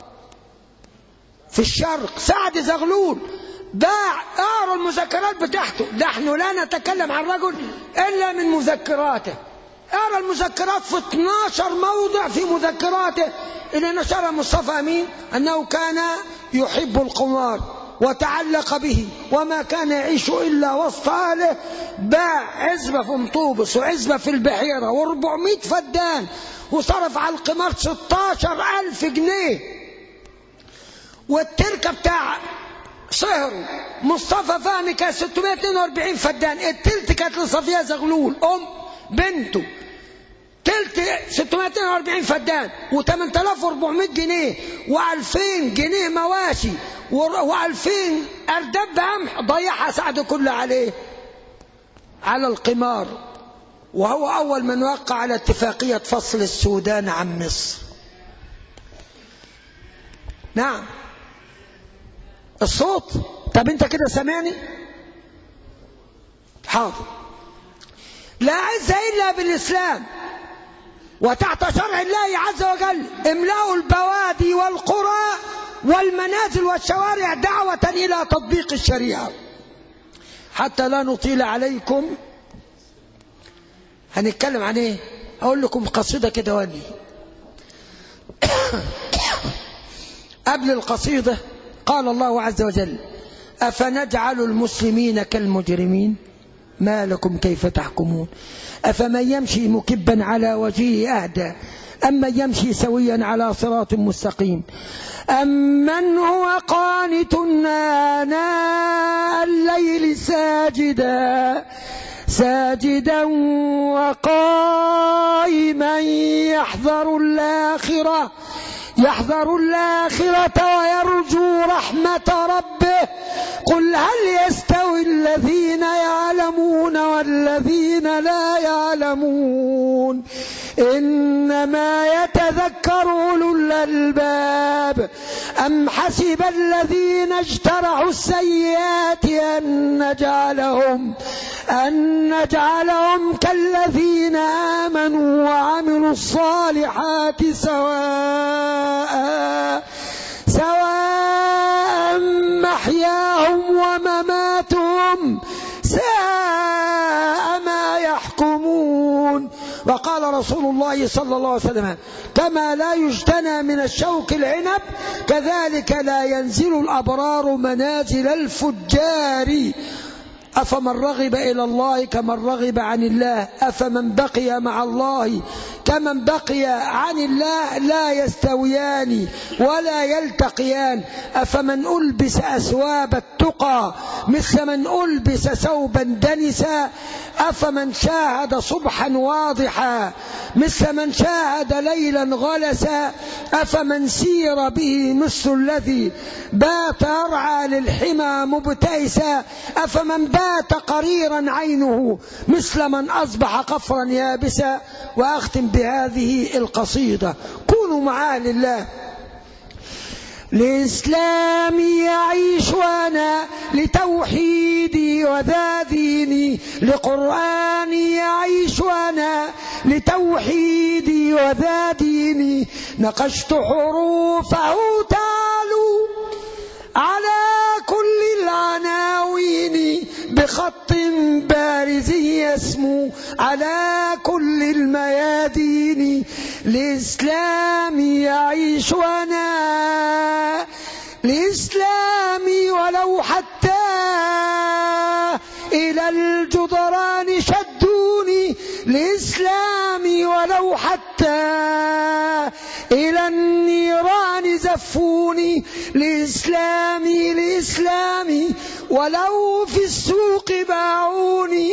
في الشرق. سعد زغلول باع اقروا المذكرات بتاعته. نحن لا نتكلم عن رجل إلا من مذكراته. اقرا المذكرات في 12 موضع في مذكراته اللي نشرها مصطفى أمين أنه كان يحب القمار وتعلق به وما كان يعيش إلا وسط أهله. باع عزبة في مطوبس وعزبة في البحيرة و400 فدان وصرف على القمار 16,000 جنيه. والتركة بتاع صهره مصطفى فهمي كان 642 فدان. التلت كانت لصفية زغلول بنته. تلت 642 فدان و8400 جنيه و2000 جنيه مواشي و2000 أردب قمح ضيعها سعد كله على القمار. وهو أول من وقع على اتفاقية فصل السودان عن مصر. نعم الصوت. طب انت كده سامعني؟ حاضر. لا عز إلا بالإسلام وتحت شرع الله عز وجل. املأوا البوادي والقرى والمنازل والشوارع دعوة إلى تطبيق الشريعة. حتى لا نطيل عليكم هنتكلم عن ايه؟ اقول لكم قصيدة كده ولي. قبل القصيدة قال الله عز وجل أفنجعل المسلمين كالمجرمين ما لكم كيف تحكمون أفمن يمشي مكبا على وجهه أهدى أمن يمشي سويا على صراط مستقيم أمن هو قانت آناء الليل ساجدا وقائما يحذر الآخرة ويرجو رحمة ربه قل هل يستوي الذين يعلمون والذين لا يعلمون إنما يتذكر أولو الألباب أم حسب الذين اجترحوا السيئات أن نجعلهم كالذين آمنوا وعملوا الصالحات سواء محياهم ومماتهم ساء ما يحكمون. وقال رسول الله صلى الله عليه وسلم كما لا يجتنى من الشوك العنب كذلك لا ينزل الأبرار منازل الفجار. أفمن رغب إلى الله كمن رغب عن الله أفمن بقي مع الله كمن بقي عن الله لا يستويان ولا يلتقيان. أفمن ألبس أثواب التقى مثل من ألبس ثوبا دنسا أفمن شاهد صبحا واضحا مثل من شاهد ليلا غلسا أفمن سير به مثل الذي بات يرعى للحمى مبتئسا أفمن بات قريرا عينه مثل من أصبح قفرا يابسا. وأختم بهذه القصيدة كونوا مع أهل الله لإسلامي أعيش وأنا لتوحيدي وذا ديني، لقرآني أعيش وأنا لتوحيدي وذا ديني. نقشت حروفه تعلو على كل العناوين بخط بارز يسمو على كل الميادين. لإسلامي يعيش أنا لإسلامي ولو حتى إلى الجدران شدوني، لإسلامي ولو حتى إلى النيران زفوني. لإسلامي لإسلامي ولو في السوق باعوني.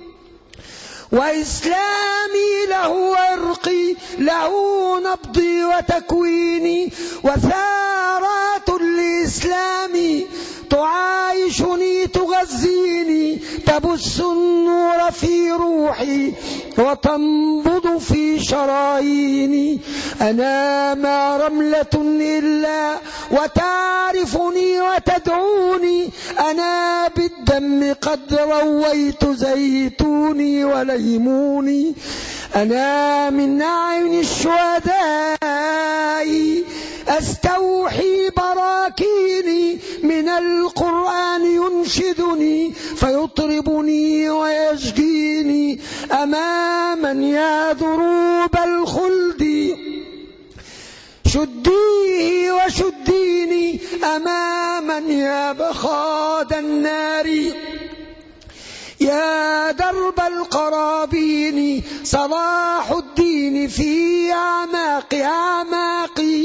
وإسلامي له عرقي له نبضي وتكويني، وثارات لإسلامي تعايشني تغذيني، تبث النور في روحي وتنبض في شراييني. أنا ما رملة إلا وتعرفني وتدعوني، أنا بالدم قد رويت زيتوني وليموني. أنا من أعين الشهداء أستوحي براكيني، من القرآن ينشدني فيطربني ويشجيني. أماما يا دروب الخلد شديه وشديني، أماما يا بخاد النار يا درب القرابين. صلاح الدين في أعماق أعماقي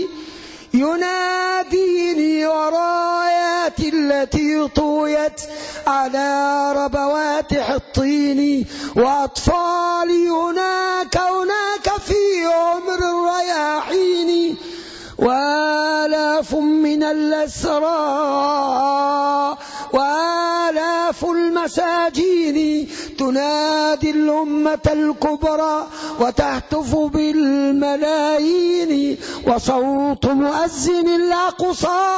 يناديني، ورايات التي طويت على ربوات حطيني. وأطفالي هناك في عمر الرياحين، وآلاف من الأسرى وآلاف المساجين تنادي الأمة الكبرى وتهتف بالملايين. وصوت مؤذن الأقصى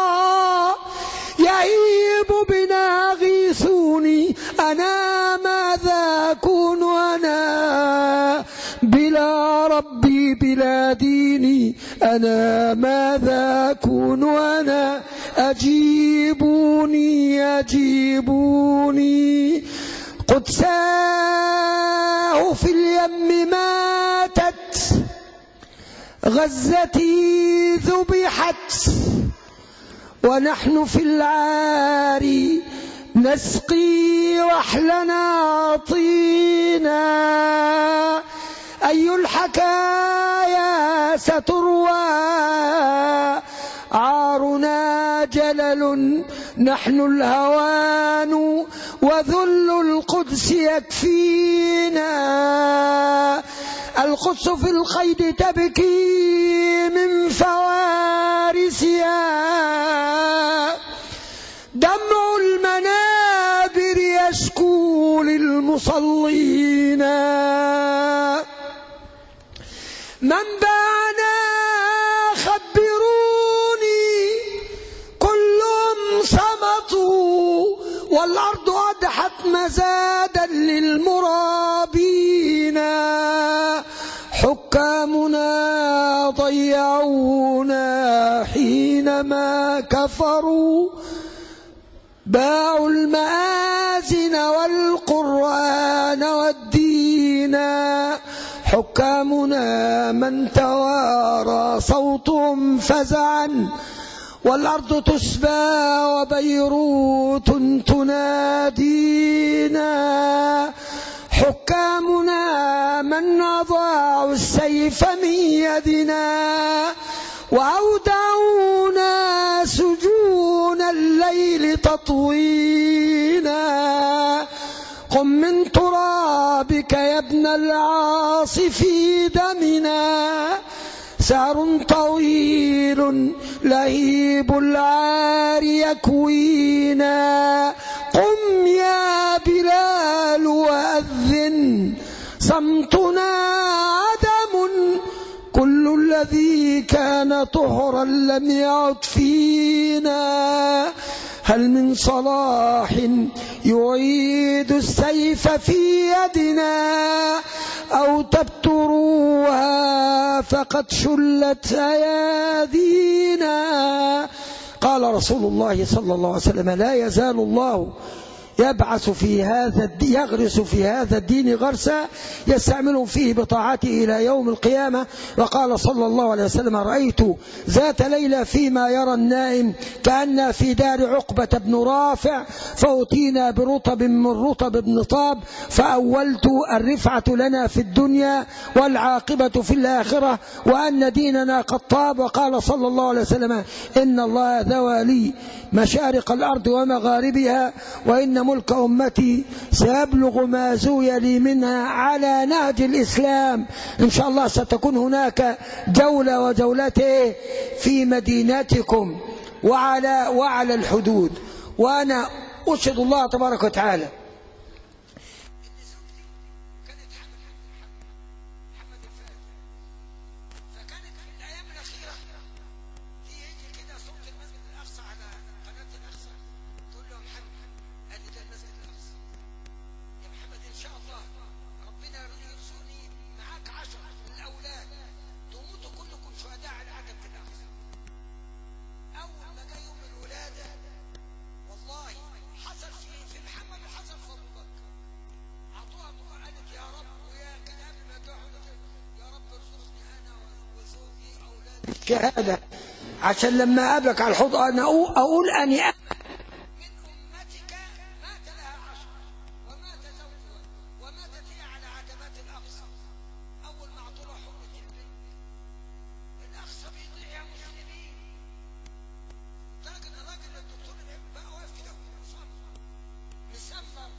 يهيب بنا غيثوني. أنا ماذا أكون أنا بلا ربي بلا ديني؟ أنا ماذا أكون أنا؟ أجيبوني أجيبوني. قدساه في اليم ماتت، غزتي ذبحت، ونحن في العار نسقي وحلنا عطينا. أي الحكايا ستروى عارنا جلل، نحن الهوان وذل القدس يكفينا. القدس في القيد تبكي من فوارسها، دمع المنابر يشكو للمصلين. من باعنا خبروني، كلهم صمتوا، والأرض أضحت مزادا للمرابين. حكامنا ضيعونا حينما كفروا، باعوا المآذن والقرآن والدين. حكامنا من توارى صوتهم فزعا، والأرض تسبى وبيروت تنادينا. حكامنا من أضاعوا السيف من يدنا، وأودعونا سجون الليل تطوينا. قم من ترابك يا ابن العاص في دمنا، سعر طويل لهيب العار يكوينا. قم يا بلال وأذن، صمتنا عدم، كل الذي كان طهرا لم يعد فينا. هل من صلاح يعيد السيف في يدنا أو تبتروها فقد شلت أيادينا. قال رسول الله صلى الله عليه وسلم: لا يزال الله يغرس في هذا الدين غرسا يستعملهم فيه بطاعته إلى يوم القيامة. وقال صلى الله عليه وسلم: رأيت ذات ليلة فيما يرى النائم كأن في دار عقبة بن رافع فأتينا برطب من رطب بن طاب فأولت الرفعة لنا في الدنيا والعاقبة في الآخرة وأن ديننا قد طاب. وقال صلى الله عليه وسلم: إن الله ذوى لي مشارق الأرض ومغاربها وإن ملك أمتي سيبلغ ما زوي لي منها على نهج الإسلام. إن شاء الله ستكون هناك جولة وجولته في مدينتكم وعلى الحدود. وأنا أشهد الله تبارك وتعالى شهادة عشان لما أقابلك على الحوض أنا أقول أني من أمتك مات لها 10 ومات زوجها وماتت هي على عتبات الأقصى. أول ما عطوها حرة البنت الأقصى بيضيع يا مسلمين. الراجل الدكتور العلم بقى واقف كده مسمر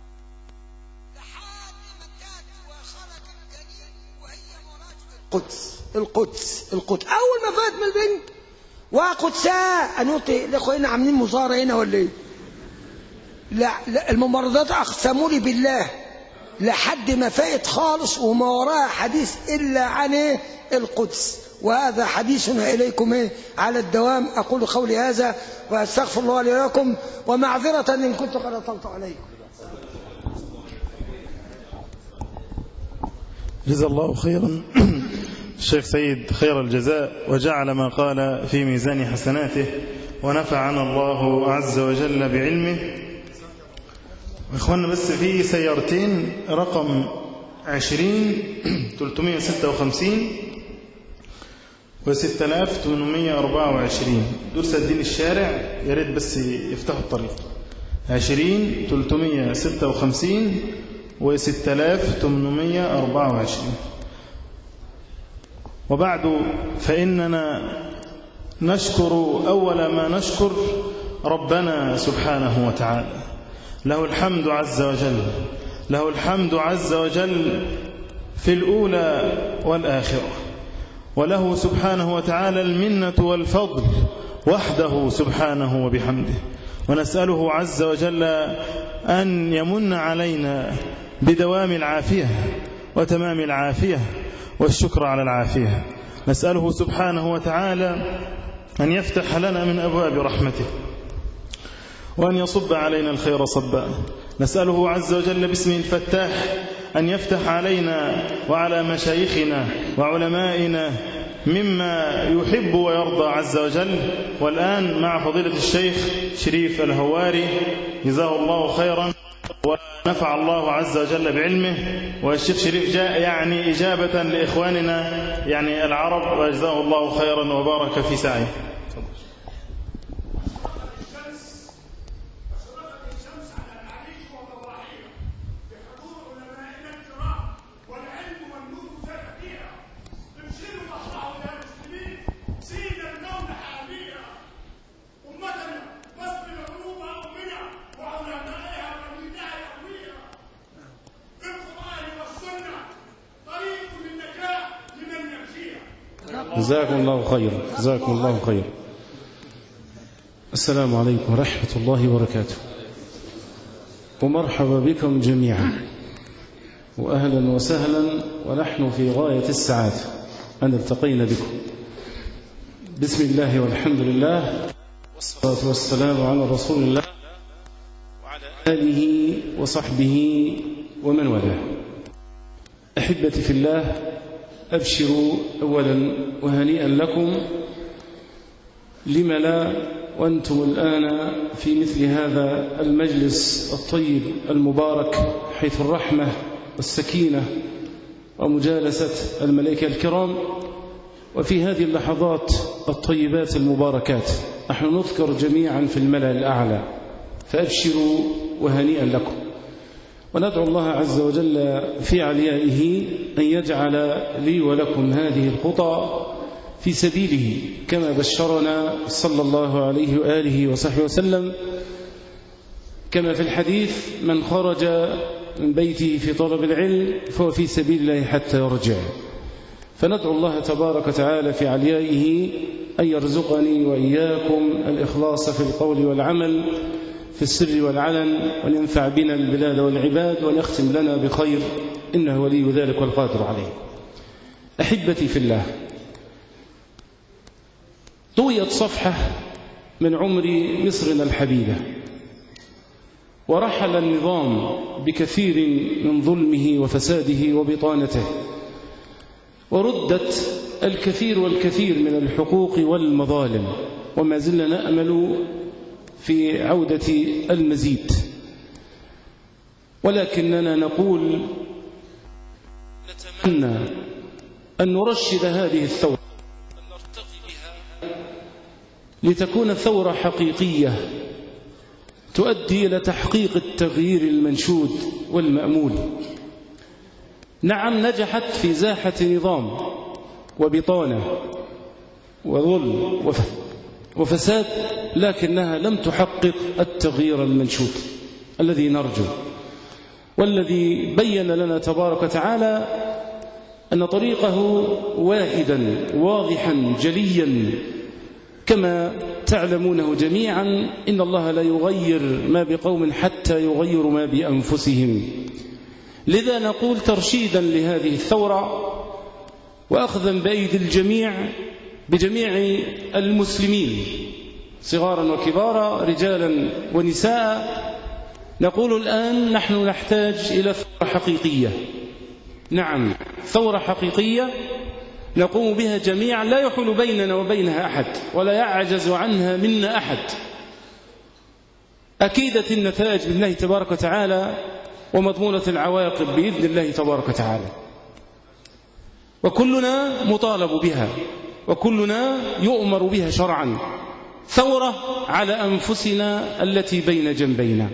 لحد ما انتهت وخرج الجنين وهي مراجعة القدس. أول ما فات من البنت وقدساء أنوتي الأخوين عاملين مظاهرة هنا ولا إيه؟ لا الممرضات أقسموا لي بالله لحد ما فات خالص وما وراها حديث إلا عن القدس. وهذا حديثنا إليكم على الدوام. أقول قولي هذا وأستغفر الله لي ولكم ومعذرة إن كنت قد أطلت عليكم.
جزا الله خيرا الشيخ سيد خير الجزاء وجعل ما قال في ميزان حسناته ونفعنا الله عز وجل بعلمه. إخواننا بس في سيارتين رقم 20356 و6824 دول سادين الشارع، يا ريت بس يفتحوا الطريق. 20356 و6824. وبعد فإننا نشكر أول ما نشكر ربنا سبحانه وتعالى، له الحمد عز وجل، له الحمد عز وجل في الأولى والآخرة، وله سبحانه وتعالى المنة والفضل وحده سبحانه وبحمده. ونسأله عز وجل أن يمن علينا بدوام العافية وتمام العافية والشكر على العافية. نسأله سبحانه وتعالى أن يفتح لنا من أبواب رحمته وأن يصب علينا الخير صبا. نسأله عز وجل باسمه الفتاح أن يفتح علينا وعلى مشايخنا وعلمائنا مما يحب ويرضى عز وجل. والآن مع فضيلة الشيخ شريف الهواري جزاه الله خيرا ونفع الله عز وجل بعلمه. والشيخ شريف جاء يعني إجابة لإخواننا يعني العرب، وجزاه الله خيرا وبارك في سعيه.
جزاكم الله خير. جزاكم الله خير. السلام عليكم ورحمة الله وبركاته، ومرحبا بكم جميعا، وأهلا وسهلا، ونحن في غاية السعادة أن التقينا بكم. بسم الله والحمد لله والصلاة والسلام على رسول الله وعلى آله وصحبه ومن والاه. أحبتي في الله، أبشروا أولا وهنيئا لكم، لم لا وأنتم الآن في مثل هذا المجلس الطيب المبارك، حيث الرحمة والسكينة ومجالسة الملائكة الكرام، وفي هذه اللحظات الطيبات المباركات نحن نذكر جميعا في الملأ الأعلى، فأبشروا وهنيئا لكم. وندعو الله عز وجل في عليائه أن يجعل لي ولكم هذه الخطى في سبيله، كما بشرنا صلى الله عليه وآله وصحبه وسلم، كما في الحديث: من خرج من بيته في طلب العلم فهو في سبيل الله حتى يرجع. فندعو الله تبارك وتعالى في عليائه أن يرزقني وإياكم الإخلاص في القول والعمل، في السر والعلن، وأن ينفع بنا البلاد والعباد، وأن يختم لنا بخير، إنه ولي ذلك والقادر عليه. أحبتي في الله، طويت صفحة من عمر مصرنا الحبيبة، ورحل النظام بكثير من ظلمه وفساده وبطانته، وردت الكثير والكثير من الحقوق والمظالم، وما زلنا نأمل في عودة المزيد. ولكننا نقول نتمنى أن نرشد هذه الثورة، أن نرتقي بها لتكون ثورة حقيقية تؤدي إلى تحقيق التغيير المنشود والمأمول. نعم، نجحت في زاحة نظام وبطانة وظلم وفساد، لكنها لم تحقق التغيير المنشود الذي نرجو، والذي بين لنا تبارك وتعالى أن طريقه واحدا واضحا جليا، كما تعلمونه جميعا: إن الله لا يغير ما بقوم حتى يغيروا ما بأنفسهم. لذا نقول ترشيدا لهذه الثورة، وأخذا بأيدي الجميع، بجميع المسلمين صغارا وكبارا، رجالا ونساء، نقول الآن نحن نحتاج إلى ثورة حقيقية. نعم، ثورة حقيقية نقوم بها جميعا، لا يحول بيننا وبينها أحد، ولا يعجز عنها منا أحد. أكيدة النتائج بإذن الله تبارك وتعالى، ومضمونة العواقب بإذن الله تبارك وتعالى، وكلنا مطالب بها، وكلنا يؤمر بها شرعا. ثورة على أنفسنا التي بين جنبينا،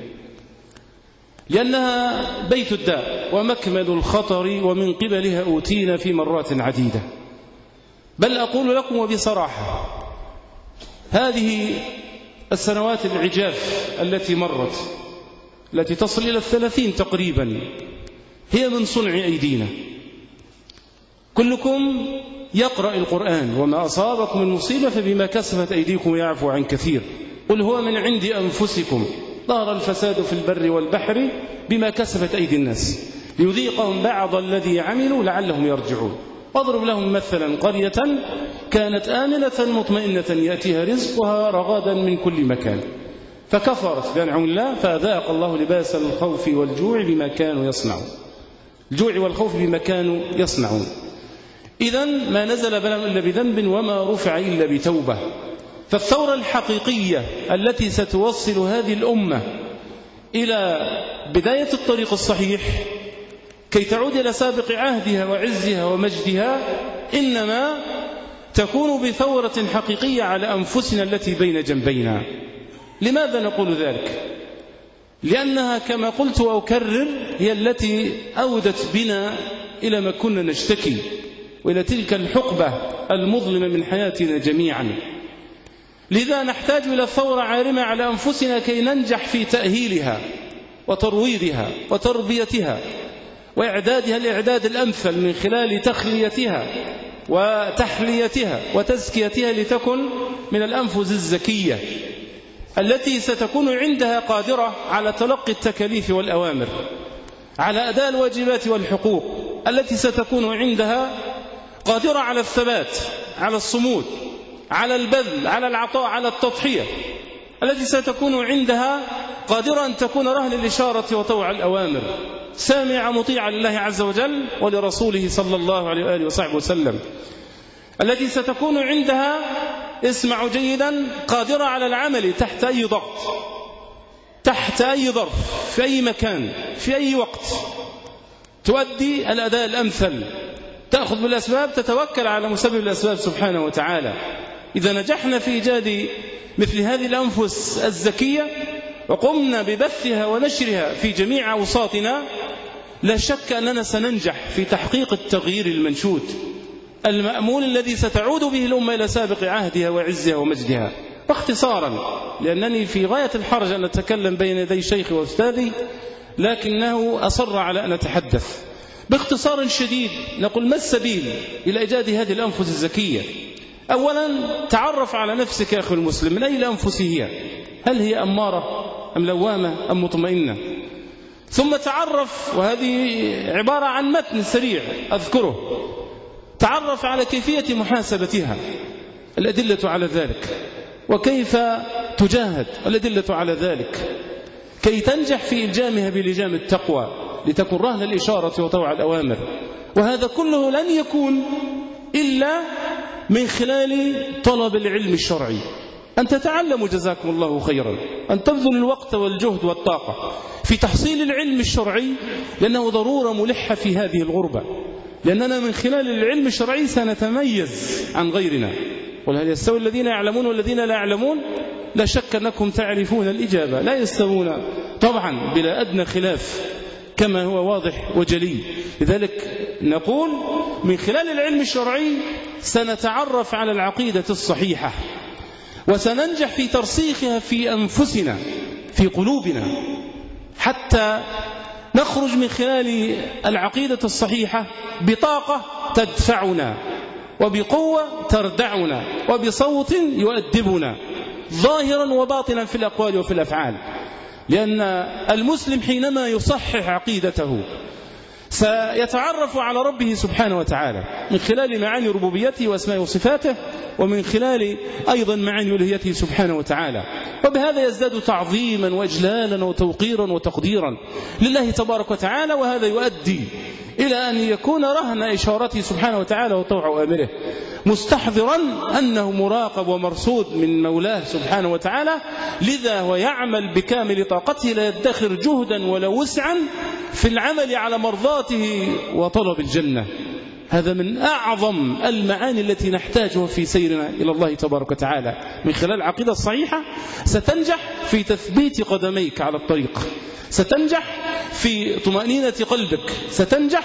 لأنها بيت الداء ومكمن الخطر، ومن قبلها أوتينا في مرات عديدة. بل أقول لكم وبصراحة، هذه السنوات العجاف التي مرت، التي تصل إلى 30 تقريبا، هي من صنع أيدينا. كلكم يقرأ القرآن: وما أصابكم من مصيبة فبما كسبت أيديكم ويعفو عن كثير، قل هو من عند أنفسكم ظهر الفساد في البر والبحر بما كسبت أيدي الناس ليذيقهم بعض الذي عملوا لعلهم يرجعون. واضرب لهم مثلا: قرية كانت آمنة مطمئنة يأتيها رزقها رغدا من كل مكان فكفرت بأنعم الله فأذاق الله لباس الخوف والجوع بما كانوا يصنعون. الجوع والخوف بما كانوا يصنعون. إذن ما نزل بلاء إلا بذنب، وما رفع إلا بتوبة. فالثورة الحقيقية التي ستوصل هذه الأمة إلى بداية الطريق الصحيح كي تعود إلى سابق عهدها وعزها ومجدها، إنما تكون بثورة حقيقية على أنفسنا التي بين جنبينا. لماذا نقول ذلك؟ لأنها كما قلت وأكرر هي التي أودت بنا إلى ما كنا نشتكي، وإلى تلك الحقبة المظلمة من حياتنا جميعا. لذا نحتاج إلى ثورة عارمة على أنفسنا كي ننجح في تأهيلها وترويضها وتربيتها وإعدادها الإعداد الأمثل، من خلال تخليتها وتحليتها وتزكيتها، لتكن من الأنفس الزكية التي ستكون عندها قادرة على تلقي التكاليف والأوامر، على أداء الواجبات والحقوق، التي ستكون عندها قادرة على الثبات، على الصمود، على البذل، على العطاء، على التضحية، التي ستكون عندها قادرة أن تكون رهن الإشارة وطوع الأوامر، سامعة مطيعة لله عز وجل ولرسوله صلى الله عليه وآله وصحبه وسلم، التي ستكون عندها، اسمعوا جيدا، قادرة على العمل تحت أي ضغط، تحت أي ظرف، في أي مكان، في أي وقت، تؤدي الأداء الأمثل، تأخذ بالأسباب، تتوكل على مسبب الأسباب سبحانه وتعالى. إذا نجحنا في إيجاد مثل هذه الأنفس الزكية وقمنا ببثها ونشرها في جميع أوساطنا، لا شك أننا سننجح في تحقيق التغيير المنشود المأمول الذي ستعود به الأمة إلى سابق عهدها وعزها ومجدها. واختصارا، لأنني في غاية الحرج أن أتكلم بين يدي شيخي وأستاذي، لكنه أصر على أن أتحدث باختصار شديد. نقول: ما السبيل إلى إيجاد هذه الأنفس الزكية؟ أولا، تعرف على نفسك يا أخي المسلم، من أي الأنفس هي؟ هل هي أمارة أم لوامة أم مطمئنة؟ ثم تعرف، وهذه عبارة عن متن سريع أذكره، تعرف على كيفية محاسبتها، الأدلة على ذلك، وكيف تجاهد، الأدلة على ذلك، كي تنجح في إلجامها بلجام التقوى، لتكون رهن الإشارة وطوع الأوامر. وهذا كله لن يكون إلا من خلال طلب العلم الشرعي، أن تتعلموا جزاكم الله خيرا، أن تبذل الوقت والجهد والطاقة في تحصيل العلم الشرعي، لأنه ضرورة ملحة في هذه الغربة، لأننا من خلال العلم الشرعي سنتميز عن غيرنا. قل: هل يستوي الذين يعلمون والذين لا يعلمون؟ لا شك أنكم تعرفون الإجابة، لا يستوون طبعا بلا أدنى خلاف، كما هو واضح وجلي. لذلك نقول: من خلال العلم الشرعي سنتعرف على العقيدة الصحيحة، وسننجح في ترسيخها في أنفسنا، في قلوبنا، حتى نخرج من خلال العقيدة الصحيحة بطاقة تدفعنا، وبقوة تردعنا، وبصوت يؤدبنا ظاهرا وباطنا في الأقوال وفي الأفعال. لأن المسلم حينما يصحح عقيدته سيتعرف على ربه سبحانه وتعالى من خلال معاني ربوبيته واسمائه وصفاته، ومن خلال أيضا معاني ألوهيته سبحانه وتعالى، وبهذا يزداد تعظيما وإجلالا وتوقيرا وتقديرا لله تبارك وتعالى. وهذا يؤدي إلى أن يكون رهن إشارته سبحانه وتعالى وطوع أمره، مستحضرا أنه مراقب ومرصود من مولاه سبحانه وتعالى، لذا هو يعمل بكامل طاقته، لا يدخر جهدا ولا وسعا في العمل على مرضاته وطلب الجنة. هذا من أعظم المعاني التي نحتاجها في سيرنا إلى الله تبارك وتعالى. من خلال العقيدة الصحيحة ستنجح في تثبيت قدميك على الطريق، ستنجح في طمأنينة قلبك، ستنجح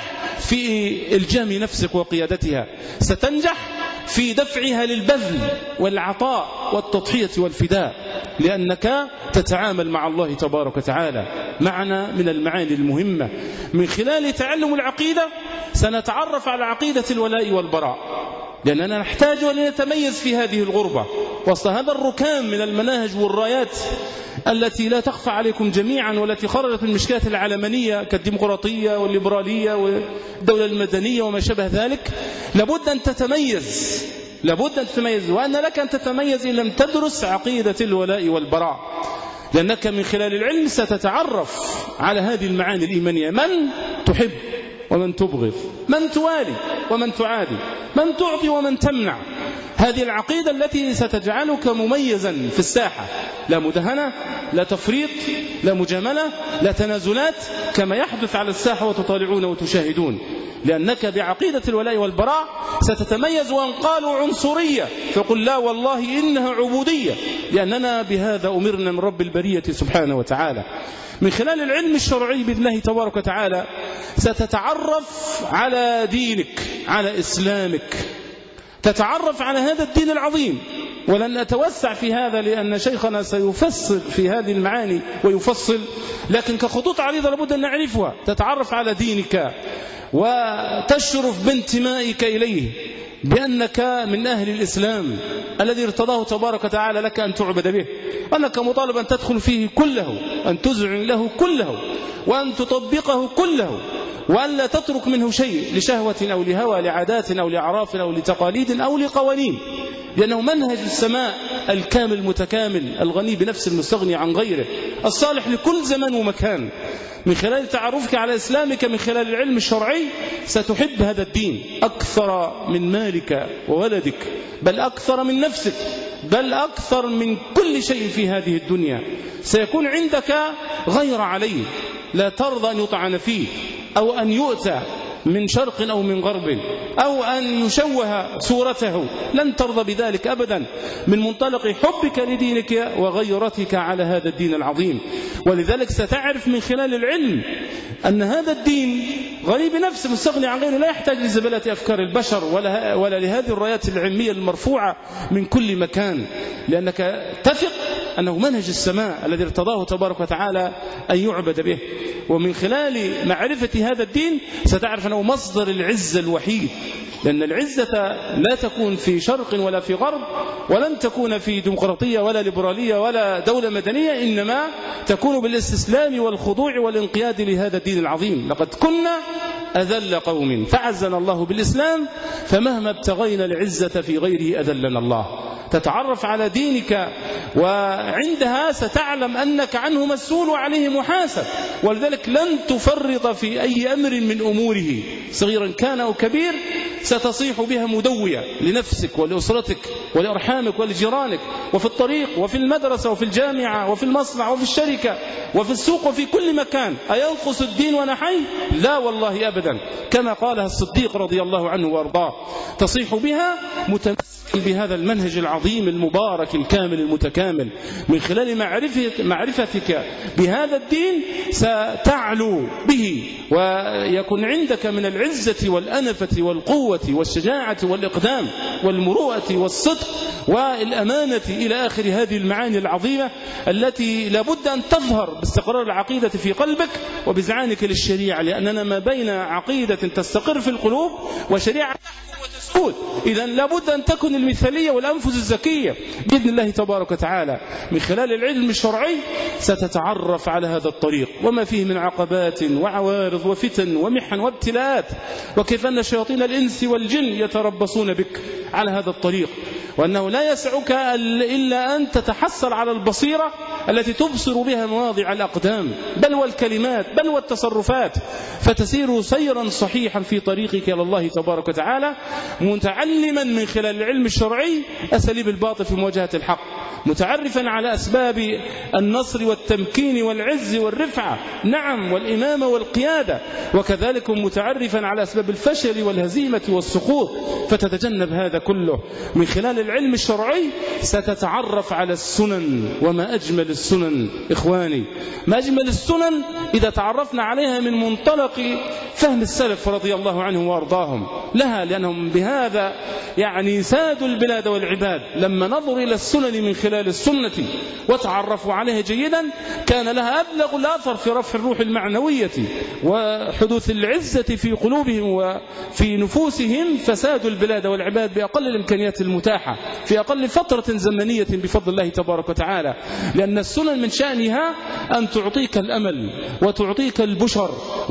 في إلجام نفسك وقيادتها، ستنجح في دفعها للبذل والعطاء والتضحية والفداء، لأنك تتعامل مع الله تبارك وتعالى. معنى من المعاني المهمة من خلال تعلم العقيدة سنتعرف على عقيدة الولاء والبراء، لأننا نحتاج لنتميز في هذه الغربة وسط هذا الركام من المناهج والرايات التي لا تخفى عليكم جميعا، والتي خرجت من المشكلات العلمانية كالديمقراطية والليبرالية والدولة المدنية وما شابه ذلك. لابد أن تتميز، لابد أن تتميز، وأن لك أن تتميز إن لم تدرس عقيدة الولاء والبراء، لأنك من خلال العلم ستتعرف على هذه المعاني الإيمانية: من تحب ومن تبغض، من توالي ومن تعادي، من تعطي ومن تمنع. هذه العقيدة التي ستجعلك مميزا في الساحة، لا مدهنة، لا تفريط، لا مجاملة، لا تنازلات كما يحدث على الساحة وتطالعون وتشاهدون. لأنك بعقيدة الولاء والبراء ستتميز. وأن قالوا عنصرية فقل: لا والله إنها عبودية، لأننا بهذا أمرنا من رب البرية سبحانه وتعالى. من خلال العلم الشرعي بإذن الله تبارك وتعالى ستتعرف على دينك، على إسلامك، تتعرف على هذا الدين العظيم. ولن أتوسع في هذا لأن شيخنا سيفسر في هذه المعاني ويفصل، لكن كخطوط عريضة لابد أن نعرفها. تتعرف على دينك وتشرف بانتمائك إليه، بأنك من أهل الإسلام الذي ارتضاه تبارك وتعالى لك أن تعبد به، وأنك مطالب أن تدخل فيه كله، أن تذعن له كله، وأن تطبقه كله، وألا تترك منه شيء لشهوة أو لهوى، لعادات أو لأعراف أو لتقاليد أو لقوانين، لأنه منهج السماء الكامل المتكامل الغني بنفس المستغني عن غيره الصالح لكل زمان ومكان. من خلال تعرفك على إسلامك من خلال العلم الشرعي ستحب هذا الدين أكثر من مالك وولدك، بل أكثر من نفسك، بل أكثر من كل شيء في هذه الدنيا. سيكون عندك غير عليه، لا ترضى أن يطعن فيه أو أن يؤتى من شرق أو من غرب أو أن يشوه صورته، لن ترضى بذلك أبدا من منطلق حبك لدينك وغيرتك على هذا الدين العظيم. ولذلك ستعرف من خلال العلم أن هذا الدين غني بنفسه مستغني عن غيره، لا يحتاج لزبالة أفكار البشر ولا لهذه الرايات العلمية المرفوعة من كل مكان، لأنك تثق أنه منهج السماء الذي ارتضاه تبارك وتعالى أن يعبد به. ومن خلال معرفة هذا الدين ستعرف أنه مصدر العزة الوحيد، لأن العزة لا تكون في شرق ولا في غرب، ولن تكون في ديمقراطية ولا ليبرالية ولا دولة مدنية، إنما تكون بالاستسلام والخضوع والانقياد لهذا الدين العظيم. لقد كنا أذل قوم فعزنا الله بالإسلام، فمهما ابتغينا العزة في غيره أذلنا الله. تتعرف على دينك وعندها ستعلم أنك عنه مسؤول وعليه محاسب، ولذلك لن تفرط في أي أمر من أموره صغيرا كان أو كبير، ستصيح بها مدوية لنفسك ولأسرتك ولأرحامك ولجيرانك، وفي الطريق وفي المدرسة وفي الجامعة وفي المصنع وفي الشركة وفي السوق وفي كل مكان. أينقص الدين ونحي؟ لا والله أبدا، كما قالها الصديق رضي الله عنه وارضاه، تصيح بها متمسك بهذا المنهج العظيم المبارك الكامل المتكامل. من خلال معرفتك بهذا الدين ستعلو به، ويكون عندك من العزة والأنفة والقوة والشجاعة والإقدام والمروءة والصدق والأمانة إلى آخر هذه المعاني العظيمة التي لابد أن تظهر باستقرار العقيدة في قلبك وبزعانك للشريعة، لأننا ما بين عقيدة تستقر في القلوب وشريعة تحكم وتسود. إذن لابد أن تكون المثالية والأنفس الزكية بإذن الله تبارك وتعالى. من خلال العلم الشرعي ستتعرف على هذا الطريق وما فيه من عقبات وعوارض وفتن ومحن وابتلاءات، وكيف أن شياطين الإنس والجن يتربصون بك على هذا الطريق، وأنه لا يسعك إلا أن تتحصل على البصيرة التي تبصر بها مواضع الأقدام بل والكلمات بل والتصرفات، فتسير سيرا صحيحا في طريقك إلى الله تبارك وتعالى، متعلما من خلال العلم الشرعي أساليب الباطل في مواجهة الحق، متعرفا على أسباب النصر والتمكين والعز والرفعة، نعم، والإمامة والقيادة، وكذلك متعرفا على أسباب الفشل والهزيمة والسقوط، فتتجنب هذا كله. من خلال العلم الشرعي ستتعرف على السنن، وما أجمل السنن إخواني، ما أجمل السنن إذا تعرفنا عليها من منطلق فهم السلف رضي الله عنهم وأرضاهم لها، لأنهم بهذا يعني سادوا البلاد والعباد. لما نظروا إلى السنن من خلال السنة وتعرفوا عليها جيدا كان لها أبلغ الأثر في رفع الروح المعنوية وحدوث العزة في قلوبهم وفي نفوسهم، فسادوا البلاد والعباد بأقل الإمكانيات المتاحة في أقل فترة زمنية بفضل الله تبارك وتعالى. لأن السنن من شأنها أن تعطيك الأمل وتعطيك البشر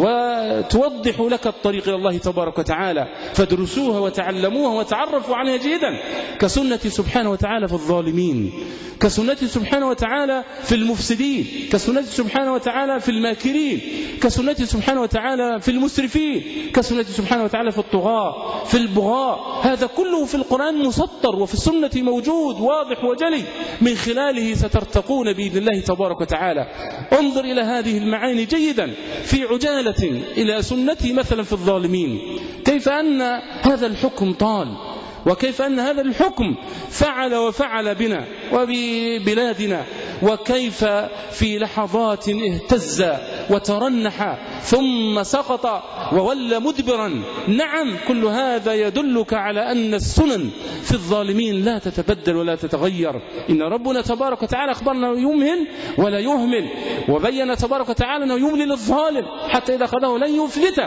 وتوضح لك الطريق إلى الله تبارك وتعالى، فادرسوها وتعلموها وتعرفوا عنها جيدا، كسنة سبحانه وتعالى في الظالمين، كسنة سبحانه وتعالى في المفسدين، كسنة سبحانه وتعالى في الماكرين، كسنة سبحانه وتعالى في المسرفين، كسنة سبحانه وتعالى في الطغاة في البغاء. هذا كله في القرآن مسطر وفي السنة موجود واضح وجلي، من خلاله سترتقون بإذن الله تبارك وتعالى. انظر إلى هذه المعاني جيدا في عجالة إلى سنتي مثلا في الظالمين، كيف أن هذا الحكم طال، وكيف أن هذا الحكم فعل وفعل بنا وببلادنا، وكيف في لحظات اهتز وترنح ثم سقط وولى مدبرا. نعم، كل هذا يدلك على أن السنن في الظالمين لا تتبدل ولا تتغير. إن ربنا تبارك وتعالى أخبرنا يمهل ولا يهمل، وبين تبارك وتعالى أنه يملي للظالم حتى إذا أخذه لن يفلته،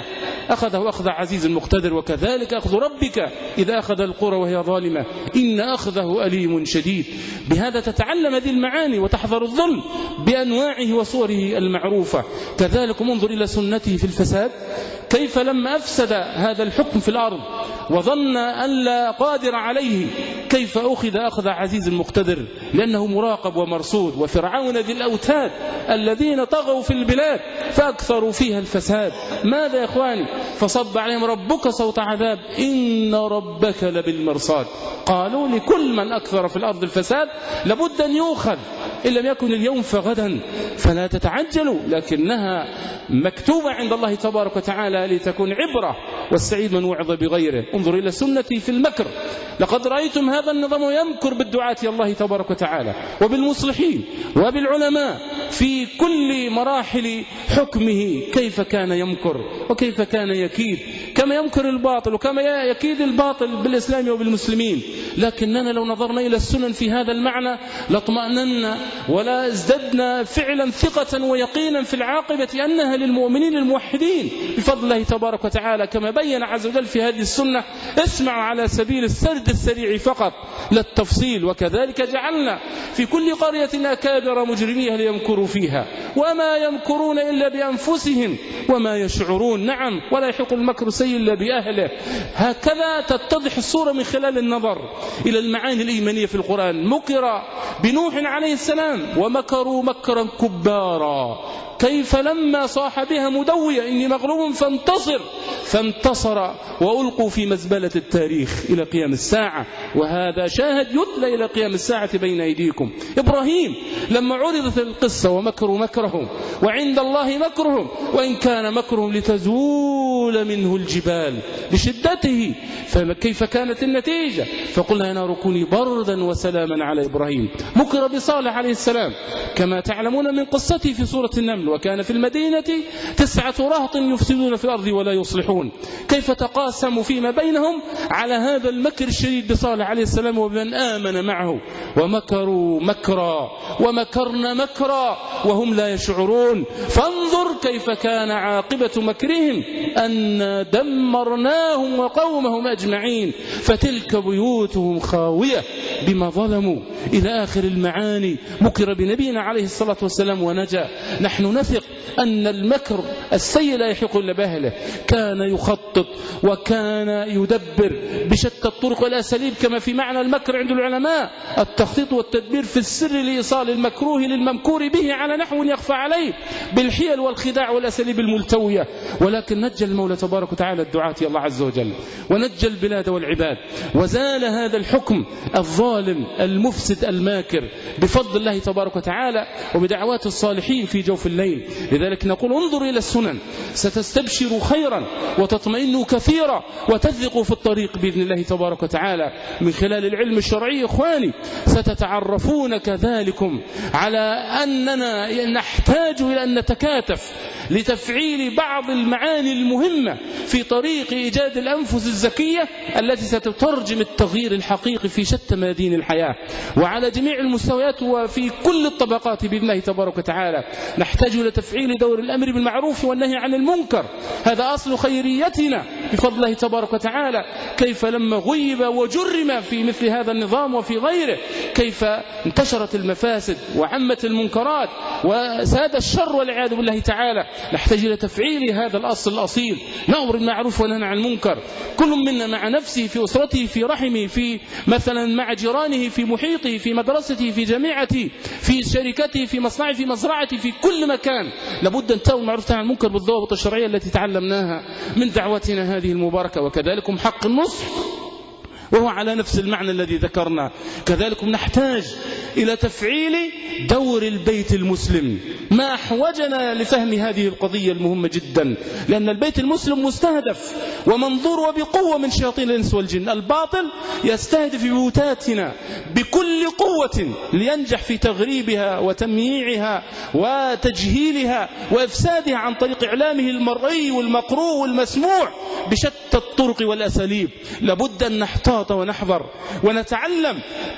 أخذه أخذ عزيز مقتدر، وكذلك أخذ ربك إذا أخذ القرى وهي ظالمة إن أخذه أليم شديد. بهذا تتعلم هذه المعاني وتحذر الظلم بأنواعه وصوره المعروفة. كذلك انظر إلى سنته في الفساد، كيف لما أفسد هذا الحكم في الأرض وظن أن لا قادر عليه كيف أخذ عزيز مقتدر، لأنه مراقب ومرصود. وفرعون ذي الأوتاد الذين طغوا في البلاد فأكثروا فيها الفساد، ماذا يا إخواني؟ فصب عليهم ربك صوت عذاب إن ربك لبالمرصاد. قالوا لكل من أكثر في الأرض الفساد لابد أن يؤخذ، إن لم يكن اليوم فغدا، فلا تتعجلوا، لكنها مكتوبة عند الله تبارك وتعالى لتكون عبرة، والسعيد من وعظ بغيره. انظر إلى سنتي في المكر، لقد رأيتم هذا النظام يمكر بالدعاة الله تبارك وتعالى وبالمصلحين وبالعلماء في كل مراحل حكمه، كيف كان يمكر وكيف كان يكيد، كما يمكر الباطل وكما يكيد الباطل بالإسلام وبالمسلمين. لكننا لو نظرنا إلى السنن في هذا المعنى لاطمأننا ولا ازددنا فعلا ثقة ويقينا في العاقبة أنها للمؤمنين الموحدين بفضل الله تبارك وتعالى، كما بين عز وجل في هذه السنة. اسمعوا على سبيل السرد السريع فقط لا التفصيل. وكذلك جعلنا في كل قرية أكابر مجرميها ليمكروا فيها وما يمكرون إلا بأنفسهم وما يشعرون. نعم، ولا يحق المكر سيء إلا بأهله. هكذا تتضح الصورة من خلال النظر إلى المعاني الإيمانية في القرآن. مكر بنوح عليه السلام ومكروا مكرا كبارا، كيف لما صاح بها مدوية إني مغلوب فانتصر وألقوا في مزبلة التاريخ إلى قيام الساعة، وهذا شاهد يتلى إلى قيام الساعة بين أيديكم. إبراهيم لما عرضت القصة ومكروا مكرهم وعند الله مكرهم وإن كان مكرهم لتزول منه الجبال بشدته، فكيف كانت النتيجة؟ فقلنا يا نار كوني بردا وسلاما على إبراهيم. مكر بصالح عليه السلام كما تعلمون من قصته في سورة النمل، وكان في المدينة 9 رهط يفسدون في الأرض ولا يصلحون. كيف تقاسموا فيما بينهم على هذا المكر الشديد بصالح عليه السلام ومن آمن معه، ومكروا مكرا ومكرنا مكرا وهم لا يشعرون. فانظر كيف كان عاقبة مكرهم أن دمرناهم وقومهم أجمعين فتلك بيوتهم خاوية بما ظلموا إلى آخر المعاني. مكر بنبينا عليه الصلاة والسلام ونجا. نحن نثق أن المكر السيء لا يحق إلا بأهله. كان يخطط وكان يدبر بشتى الطرق والأساليب، كما في معنى المكر عند العلماء التخطيط والتدبير في السر لإيصال المكروه للممكور به على نحو يخفى عليه بالحيل والخداع والأساليب الملتوية. ولكن نجى المولى تبارك وتعالى الدعاة الله عز وجل ونجى البلاد والعباد، وزال هذا الحكم الظالم المفسد الماكر بفضل الله تبارك وتعالى وبدعوات الصالحين في جوف الليل. لذلك نقول انظر إلى السنن ستستبشر خيرا وتطمئن كثيرا وتثق في الطريق بإذن الله تبارك وتعالى. من خلال العلم الشرعي إخواني ستتعرفون كذلكم على أننا نحتاج إلى أن نتكاتف لتفعيل بعض المعاني المهمة في طريق إيجاد الأنفس الزكية التي ستترجم التغيير الحقيقي في شتى ميادين الحياة وعلى جميع المستويات وفي كل الطبقات بإذن الله تبارك وتعالى. نحتاج إلى تفعيل دور الأمر بالمعروف والنهي عن المنكر، هذا أصل خيريتنا بفضل الله تبارك وتعالى. كيف لما غيب وجرم في مثل هذا النظام وفي غيره كيف انتشرت المفاسد وعمت المنكرات وساد الشر والعياذ بالله تعالى. نحتاج إلى تفعيل هذا الأصل الأصيل، نأمر بالمعروف وننهى عن المنكر، كل منا مع نفسه في أسرته في رحمه في مثلا مع جيرانه في محيطه في مدرسته في جامعته في شركته في مصنعه في مزرعته في كل مكان. لابد أن تأمر بالمعروف وننهى عن المنكر بالضوابط الشرعية التي تعلمناها من دعوتنا هذه المباركة. وكذلك حق النصح وهو على نفس المعنى الذي ذكرنا. كذلك نحتاج إلى تفعيل دور البيت المسلم. ما أحوجنا لفهم هذه القضية المهمة جدا، لأن البيت المسلم مستهدف ومنظور وبقوة من شياطين الإنس والجن. الباطل يستهدف بيوتاتنا بكل قوة لينجح في تغريبها وتمييعها وتجهيلها وإفسادها عن طريق إعلامه المرئي والمقروء والمسموع بشتى الطرق والأساليب. لابد أن نحتاط ونحذر ونتعلم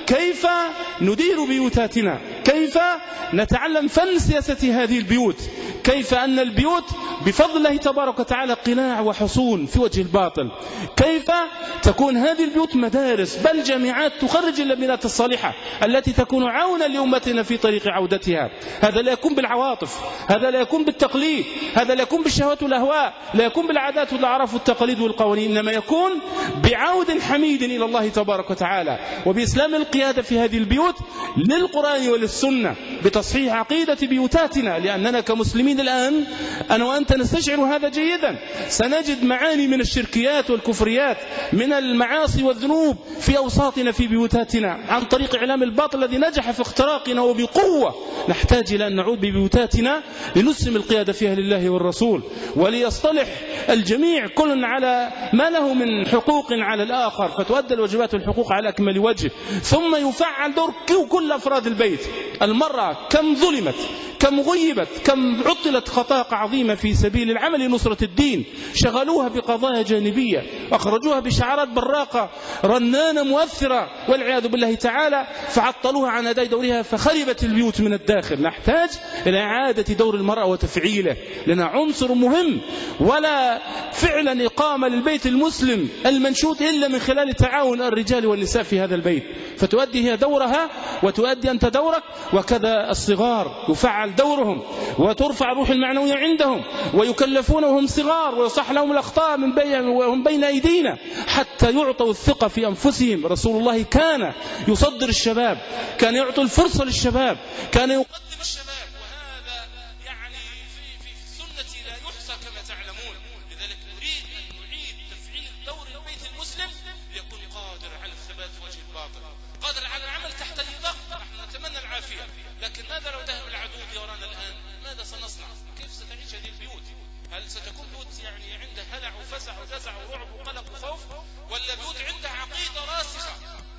كيف ندير بيوتاتنا، كيف نتعلم فن سياسة هذه البيوت، كيف أن البيوت بفضل الله تبارك وتعالى قناع وحصون في وجه الباطل، كيف تكون هذه البيوت مدارس بل جامعات تخرج اللبنات الصالحة التي تكون عونا لأمتنا في طريق عودتها. هذا لا يكون بالعواطف، هذا لا يكون بالتقليد، هذا لا يكون بالشهوات والأهواء، لا يكون بالعادات والأعراف والتقاليد والقوانين، إنما يكون بعود حميد إلى الله تبارك وتعالى وبإسلام القيادة في هذه البيوت للقرآن وللسنة، بتصحيح عقيدة بيوتاتنا. لأننا كمسلمين الآن أنا وأنت نستشعر هذا جيدا، سنجد معاني من الشركيات والكفريات، من المعاصي والذنوب في أوساطنا في بيوتاتنا عن طريق إعلام الباطل الذي نجح في اختراقنا وبقوة. نحتاج إلى أن نعود ببيوتاتنا لنسلم القيادة فيها لله والرسول، وليصطلح الجميع كل على ما له من حقوق على الآخر، فتؤدى الواجبات والحقوق على أكمل وجه، ثم يفعل دور كل أفراد البيت. المرأة كم ظلمت، كم غيبت، كم عطلت خطاق عظيمة في سبيل العمل لنصرة الدين، شغلوها بقضايا جانبية، أخرجوها بشعارات براقة رنانة مؤثرة والعياذ بالله تعالى، فعطلوها عن أداء دورها فخربت البيوت من الداخل. نحتاج إلى إعادة دور المرأة وتفعيله، لأنها عنصر مهم، ولا فعلا إقامة للبيت المسلم المنشود إلا من خلال تعاون الرجال والنساء في هذا البيت، فتؤدي هي دورها وتؤدي أنت دورك، وكذا الصغار يفعل دورهم وترفع روح المعنوية عندهم، ويكلفون وهم صغار ويصح لهم الأخطاء وهم بين أيدينا حتى يعطوا الثقة في أنفسهم. رسول الله كان يصدر الشباب، كان يعطي الفرصة للشباب، كان يقدم الشباب، وهذا يعني في السنة لا يحصى كما تعلمون. لذلك نريد أن نعيد تفعيل دور البيت المسلم ليكون قادر على الثبات في وجه الباطل، قادر على العمل تحت الضغط. نحن نتمنى العافية، لكن ماذا لو ذهب العدو يرانا الآن؟ ماذا سنصنع؟ كيف ستعيش هذه البيوت؟ هل ستكون بيوت يعني عندها هلع وفزع وجزع ورعب وقلق وخوف، ولا بيوت عندها عقيدة راسخة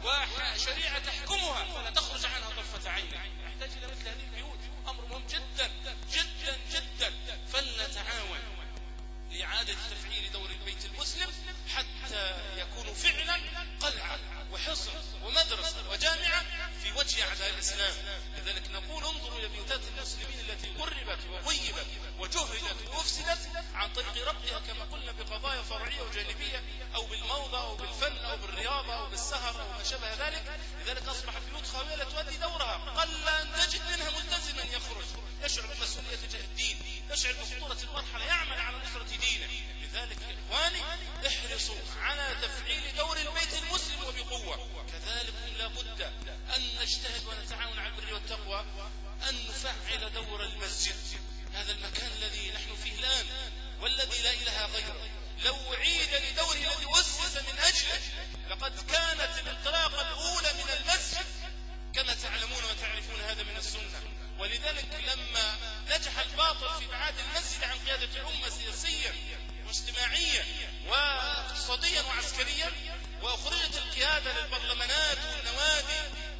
وشريعة تحكمها فلا تخرج عنها طرفة عين؟ نحتاج إلى مثل هذه البيوت، أمر مهم جدا جدا جدا. فلنتعاون لإعادة تفعيل دور البيت المسلم حتى يكون فعلا قلعة وحصن ومدرسة وجامعة في وجه أعداء الإسلام. لذلك نقول انظروا إلى بيوتات المسلمين التي قربت وغيبت وجهدت وأفسدت عن طريق ربطها كما قلنا بقضايا فرعية وجانبية، أو بالموضة أو بالفن أو بالرياضة أو بالسهر أو ما شابه ذلك. لذلك أصبح بيوت خاوية لا تؤدي دورها، قل أن تجد منها ملتزما يخرج يشعر بمسؤولية تجاه الدين، يشعر بخطورة المرحلة، يعمل على نصرة دينه. لذلك إخواني احرصوا على تفعيل دور البيت المسلم وبقوة. كذلك لا بد أن نجتهد ونتعاون على البر والتقوى، أن نفعل دور المسجد، هذا المكان الذي نحن فيه الآن والذي لا إله غيره. لو عيد لدوره الذي أسس من أجله لقد كانت الانطلاقة الأولى من المسجد كما تعلمون وتعرفون هذا من السنة. ولذلك لما نجح الباطل في ابعاد المسجد عن قيادة الأمة سياسيا واجتماعيا واقتصاديا وعسكريا، وأخرجت القيادة للبرلمانات والنوادي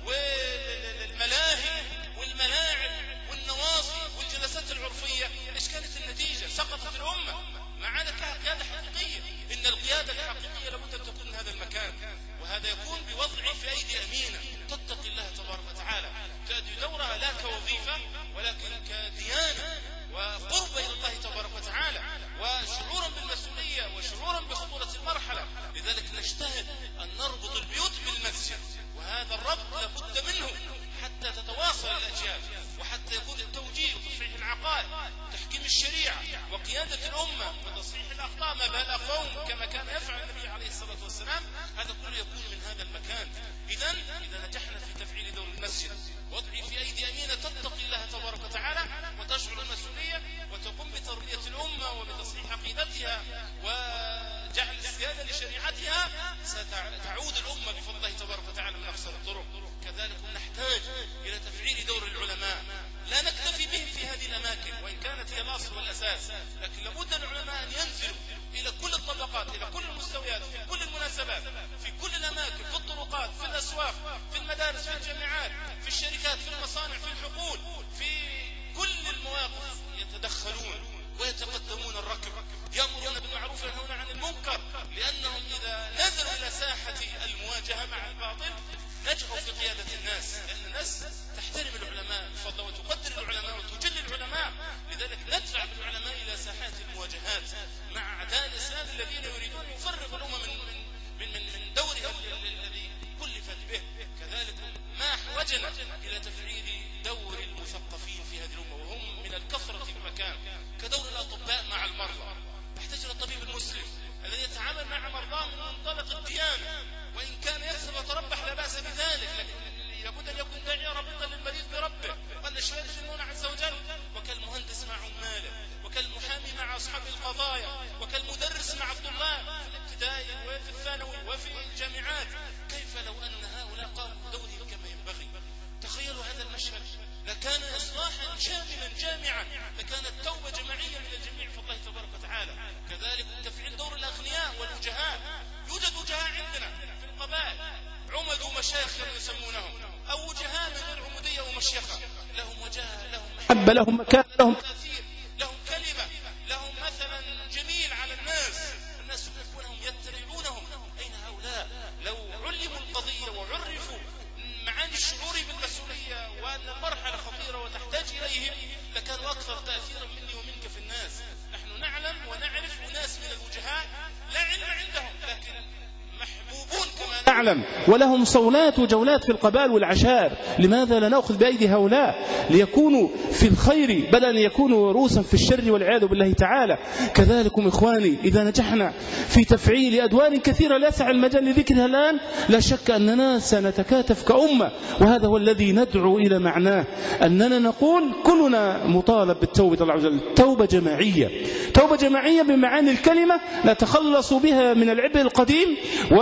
والملاهي والملاعب والنواصي والجلسات العرفية، ايش كانت النتيجة؟ سقطت الأمة، ما عادت لها قيادة حقيقية. إن القيادة الحقيقية لابد أن تكون من هذا المكان، وهذا يكون بوضع في أيدي أمينة تتقي الله تبارك وتعالى، تؤدي دورها لا كوظيفة ولكن كديانة وقرب إلى الله تبارك وتعالى، وشعورا بالمسؤولية وشعورا بخطورة المرحلة. لذلك نجتهد أن نربط البيوت بالمسجد، وهذا الربط لابد منه حتى تتواصل الأجيال، وحتى يكون التوجيه وتصحيح العقائد، تحكيم الشريعة وقيادة الأمة وتصحيح الأخطاء ما بال قوم كما كان يفعل النبي عليه الصلاة والسلام. هذا كله يكون من هذا المكان. إذا نجحنا في تفعيل دور المسجد، وضعه في أيدي أمينة تتقي الله تبارك وتعالى وتشعر المسؤولية وتقوم بتربية الأمة وبتصحيح عقيدتها وجعل السيادة لشريعتها، ستعود الأمة بفضل الله تبارك وتعالى من أقصر الطرق. كذلك نحتاج إلى تفعيل دور العلماء، لا نكتفي بهم في هذه الأماكن وإن كانت هي الأصل والأساس، لكن لابد العلماء أن ينزلوا إلى كل الطبقات، إلى كل المستويات، في كل المناسبات، في كل الأماكن، في الطرقات، في الأسواق، في المدارس، في الجامعات، في الشركات، في المصانع، في الحقول، في كل المواقف يتدخلون ويتقدمون الركب، يأمرون بالمعروف وينهون عن المنكر، لأنهم إذا نزلوا إلى ساحة المواجهة مع الباطل نجحوا في قيادة محبة، لهم مكان، لهم
تأثير، لهم كلمة، لهم مثلا جميل على الناس يحبونهم يتبعونهم. أين هؤلاء؟ لو علموا القضية وعرفوا معاني الشعور بالمسؤولية وأن المرحلة خطيرة وتحتاج إليهم لكانوا أكثر تأثيرا مني ومنك في الناس. نحن نعلم ونعرف أناس من الوجهاء لا علم عندهم لكن محبوبون كما
نعلم، ولهم صولات وجولات في القبائل والعشائر. لماذا لا نأخذ بأيدي هؤلاء ليكونوا في الخير بدل أن يكونوا رؤوسا في الشر والعياذ بالله تعالى؟ كذلكم إخواني إذا نجحنا في تفعيل أدوار كثيرة لا يسع المجال لذكرها الآن، لا شك أننا سنتكاتف كأمة، وهذا هو الذي ندعو إلى معناه، أننا نقول كلنا مطالب بالتوبة الله عز وجل، توبة جماعية، توبة جماعية بمعاني الكلمة نتخلص بها من العبء القديم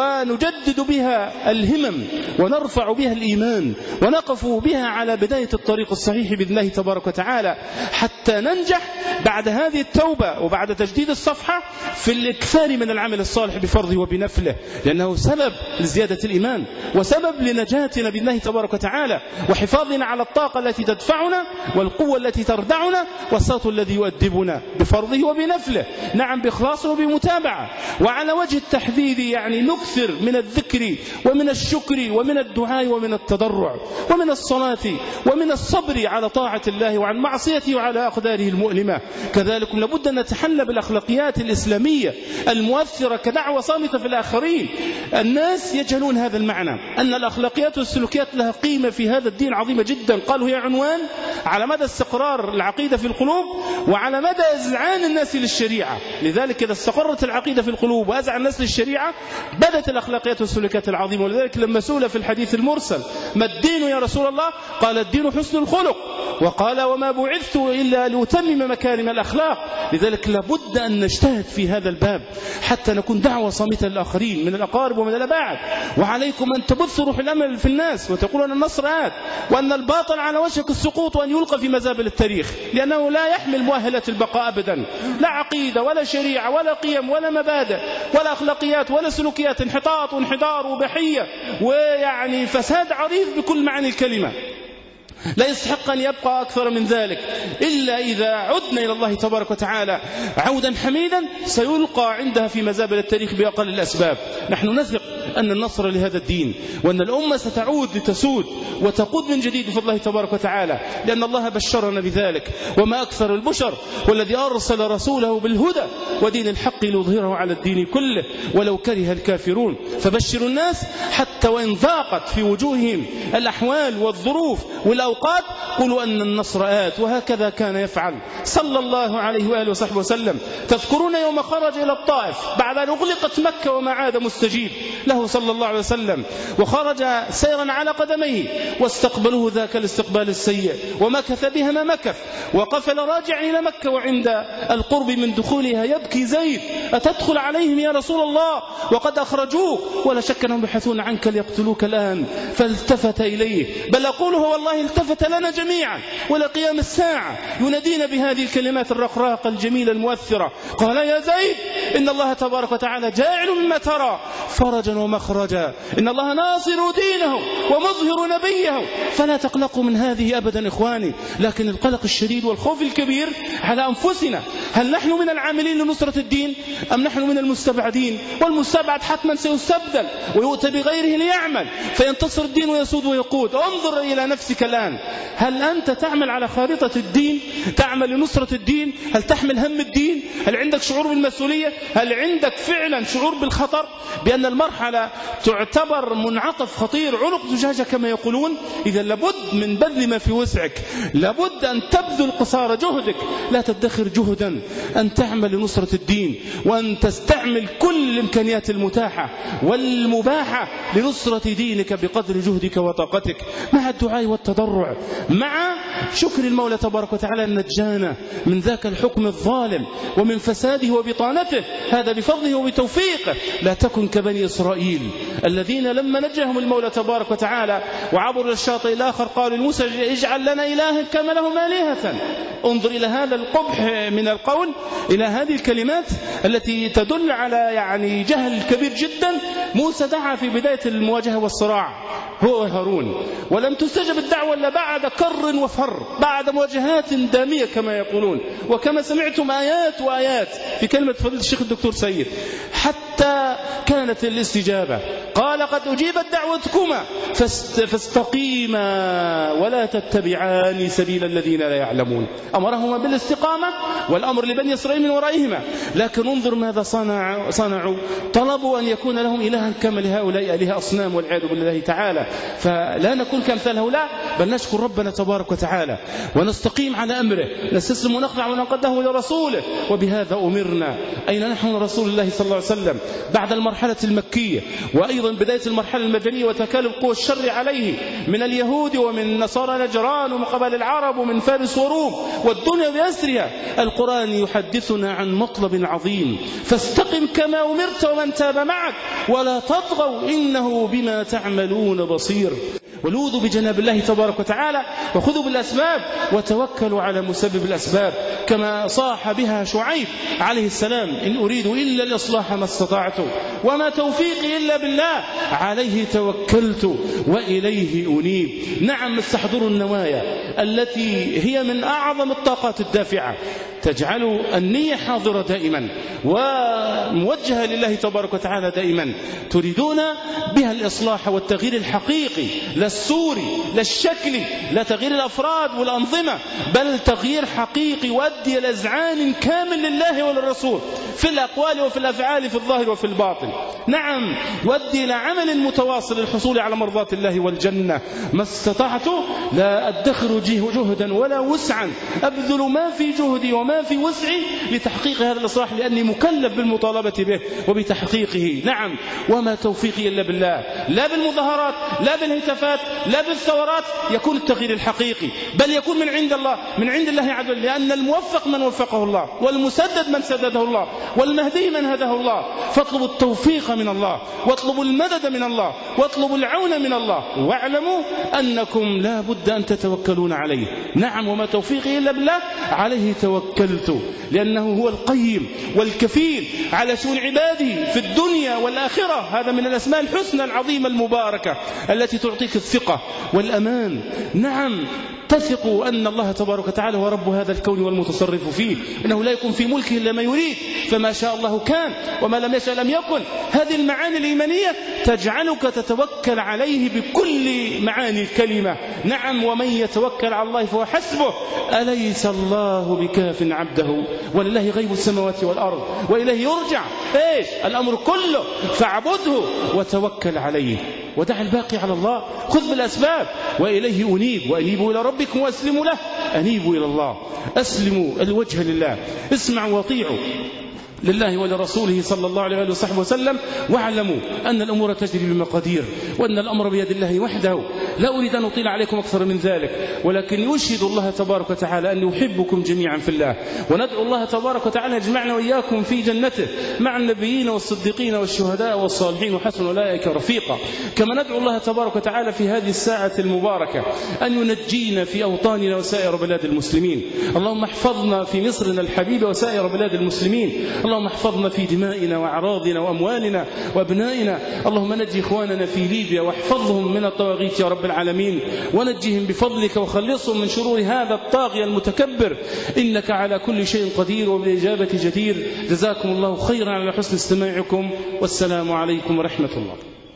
ونجدد بها الهمم ونرفع بها الإيمان ونقف بها على بداية الطريق الصحيح بإذن الله تبارك وتعالى، حتى ننجح بعد هذه التوبة وبعد تجديد الصفحة في الإكثار من العمل الصالح بفرضه وبنفله، لأنه سبب لزيادة الإيمان وسبب لنجاتنا بإذن الله تبارك وتعالى وحفاظنا على الطاقة التي تدفعنا والقوة التي تردعنا والصوت الذي يؤدبنا بفرضه وبنفله. نعم بإخلاص وبمتابعة. وعلى وجه التحديد يعني نكثر من الذكر ومن الشكر ومن الدعاء ومن التضرع ومن الصلاة ومن الصبر على طاعة الله وعن معصيته وعلى أقداره المؤلمة. كذلك لابد أن نتحلى بالأخلاقيات الإسلامية المؤثرة كدعوة صامتة في الآخرين. الناس يجهلون هذا المعنى، أن الأخلاقيات والسلوكيات لها قيمة في هذا الدين عظيمة جدا. قالوا هي عنوان على مدى استقرار العقيدة في القلوب وعلى مدى إذعان الناس للشريعة. لذلك إذا استقرت العقيدة في القلوب وأذعن الناس للشريعة بدت الأخلاقيات والسلوكيات العظيمة. ولذلك لما سئل في الحديث المرسل ما الدين يا رسول الله؟ قال الدين حسن الخلق، وقال وما بعثت إلا لأتمم مكارم الأخلاق. لذلك لابد أن نجتهد في هذا الباب حتى نكون دعوة صامتة للآخرين من الأقارب ومن الأبعاد. وعليكم أن تبثوا روح الأمل في الناس وتقولوا أن النصر آت وأن الباطل على وشك السقوط وأن يلقى في مزابل التاريخ، لأنه لا يحمل مؤهلة البقاء أبدا، لا عقيدة ولا شريعة ولا قيم ولا مبادئ ولا أخلاقيات ولا سلوكيات، انحطاط وانحدار وبحية ويعني فساد عريض بكل معاني الكلمة. لا يستحق أن يبقى أكثر من ذلك إلا إذا عدنا إلى الله تبارك وتعالى عودا حميدا سيلقى عندها في مزابل التاريخ بأقل الأسباب. نحن نثق أن النصر لهذا الدين وأن الأمة ستعود لتسود وتقود من جديد بفضل الله تبارك وتعالى، لأن الله بشرنا بذلك. وما أكثر البشر والذي أرسل رسوله بالهدى ودين الحق ليظهره على الدين كله ولو كره الكافرون. فبشروا الناس حتى وإن ضاقت في وجوههم الأحوال والظروف والأوقات قولوا أن النصر آت. وهكذا كان يفعل صلى الله عليه وآله وصحبه وسلم. تذكرون يوم خرج إلى الطائف بعد أن أغلقت مكة وما عاد مستجيب له صلى الله عليه وسلم، وخرج سيرا على قدميه واستقبلوه ذاك الاستقبال السيء ومكث بها ما مكث، وقفل راجعا إلى مكة وعند القرب من دخولها يبكي زيد أتدخل عليهم يا رسول الله وقد أخرجوك ولا شك أنهم يبحثون عنك ليقتلوك الآن. فالتفت إليه بل أقول هو والله التفت لنا جميعا ولا قيام الساعة ينادينا بهذه الكلمات الرقراقة الجميلة المؤثرة. قال يا زيد إن الله تبارك وتعالى جاعل مما ترى فرجا ومخرجا، إن الله ناصر دينه ومظهر نبيه، فلا تقلقوا من هذه أبدا إخواني. لكن القلق الشديد والخوف الكبير على أنفسنا، هل نحن من العاملين لنصرة الدين أم نحن من المستبعدين؟ والمستبعد حتما سيستبدل ويؤتى بغيره ليعمل فينتصر الدين ويسود ويقود. انظر إلى نفسك الآن، هل أنت تعمل على خارطة الدين؟ تعمل لنصرة الدين؟ هل تحمل هم الدين؟ هل عندك شعور بالمسؤولية؟ هل عندك فعلا شعور بالخطر بأن المرحلة تعتبر منعطف خطير عنق زجاجة كما يقولون؟ إذا لابد من بذل ما في وسعك، لابد أن تبذل قصارى جهدك، لا تدخر جهدا أن تعمل لنصرة الدين وأن تستعمل كل الإمكانيات المتاحة والمباحة لنصرة دينك بقدر جهدك وطاقتك، مع الدعاء والتضرع، مع شكر المولى تبارك وتعالى أن نجانا من ذاك الحكم الظالم ومن فساده وبطانته، هذا بفضله وبتوفيقه. لا تكن كبني إسرائيل الذين لما نجاهم المولى تبارك وتعالى وعبروا الشاطئ الآخر قالوا لموسى اجعل لنا إلها كما لهم آلهة. انظر إلى هذا القبح من القول، إلى هذه الكلمات التي تدل على يعني جهل كبير جدا. موسى دعا في بداية المواجهة والصراع هو وهارون، ولم تستجب الدعوة إلا بعد كر وفر، بعد مواجهات دامية كما يقولون، وكما سمعتم آيات وآيات في كلمة فضيلة الشيخ الدكتور سيد، حتى كانت الاستجابة. قال قد أجيبت دعوتكما فاستقيما ولا تتبعان سبيل الذين لا يعلمون. أمرهما بالاستقامة والأمر لبني إسرائيل من ورائهما، لكن انظر ماذا صنعوا. طلبوا أن يكون لهم إلها كما لهؤلاء آلهة أصنام والعياذ بالله تعالى. فلا نكون كامثال هؤلاء، بل نشكر ربنا تبارك وتعالى ونستقيم على أمره، نستسلم ونخضع وننقاد له لرسوله. وبهذا أمرنا. أين نحن رسول الله صلى الله عليه وسلم بعد المرحلة المكية، وأيضا بداية المرحلة المدنية وتكالب قوى الشر عليه من اليهود ومن نصارى نجران ومن قبائل العرب ومن فارس وروم والدنيا بأسرها. القرآن يحدثنا عن مطلب عظيم: فاستقم كما أمرت ومن تاب معك ولا تطغوا إنه بما تعملون بصير. ولوذوا بجناب الله تبارك وتعالى وخذوا بالأسباب وتوكلوا على مسبب الأسباب، كما صاح بها شعيب عليه السلام: إن أريد إلا الإصلاح ما استطعت وما توفيقي إلا بالله عليه توكلت وإليه أنيب. نعم، استحضروا النوايا التي هي من أعظم الطاقات الدافعة، تجعل النية حاضرة دائما وموجهة لله تبارك وتعالى دائما، تريدون بها الإصلاح والتغيير الحقيقي، لا السوري لا الشكلي، لا تغيير الأفراد والأنظمة، بل تغيير حقيقي يؤدي إلى إذعان كامل لله وللرسول في الأقوال وفي الأفعال، في الظاهر وفي الباطن. نعم، يؤدي إلى عمل متواصل للحصول على مرضات الله والجنة. ما استطعت لا أدخر جهدا ولا وسعا، أبذل ما في جهدي وما في وسعي لتحقيق هذا الإصلاح، لأني مكلف بالمطالبة به وبتحقيقه. نعم، وما توفيقي إلا بالله. لا بالمظاهرات، لا بالهتافات، لا بالثورات يكون التغيير الحقيقي، بل يكون من عند الله، من عند الله عز وجل، لأن الموفق من وفقه الله، والمسدد من سدده الله، والمهدي من هداه الله. فاطلبوا التوفيق من الله، واطلبوا المدد من الله، واطلبوا العون من الله، واعلموا أنكم لا بد أن تتوكلون عليه. نعم، وما توفيقي إلا بالله عليه توكلت، لأنه هو القيم والكفيل على شؤون عباده في الدنيا والآخرة. هذا من الأسماء الحسنى العظيمة المباركة التي تعطيك الثقة والأمان. نعم، تثقوا أن الله تبارك وتعالى هو رب هذا الكون والمتصرف فيه، إنه لا يكون في ملكه إلا ما يريد، فما شاء الله كان وما لم يشاء لم يكن. هذه المعاني الإيمانية تجعلك تتوكل عليه بكل معاني الكلمة. نعم، ومن يتوكل على الله فهو حسبه، أليس الله بكاف عبده ولله غيب السماوات والأرض وإليه يرجع الأمر كله، فاعبده وتوكل عليه ودع الباقي على الله. خذ بالأسباب وإليه أنيب، وأنيبوا إلى ربكم وأسلموا له. أنيبوا إلى الله، أسلموا الوجه لله، اسمعوا واطيعوا لله ولرسوله صلى الله عليه وآله وصحبه وسلم، واعلموا أن الأمور تجري بمقادير، وأن الأمر بيد الله وحده. لا أريد أن أطيل عليكم أكثر من ذلك، ولكن أشهد الله تبارك وتعالى أني أحبكم جميعا في الله، وندعو الله تبارك وتعالى يجمعنا وإياكم في جنته مع النبيين والصديقين والشهداء والصالحين وحسن أولئك رفيقا. كما ندعو الله تبارك وتعالى في هذه الساعة المباركة أن ينجينا في أوطاننا وسائر بلاد المسلمين. اللهم احفظنا في مصرنا الحبيبة وسائر بلاد المسلمين. اللهم احفظنا في دمائنا وأعراضنا وأموالنا وأبنائنا. اللهم نجي إخواننا في ليبيا واحفظهم من الطواغيت يا رب العالمين، ونجهم بفضلك وخلصهم من شرور هذا الطاغية المتكبر، إنك على كل شيء قدير وبالإجابة جدير. جزاكم الله خيرا على حسن استماعكم، والسلام عليكم ورحمة الله.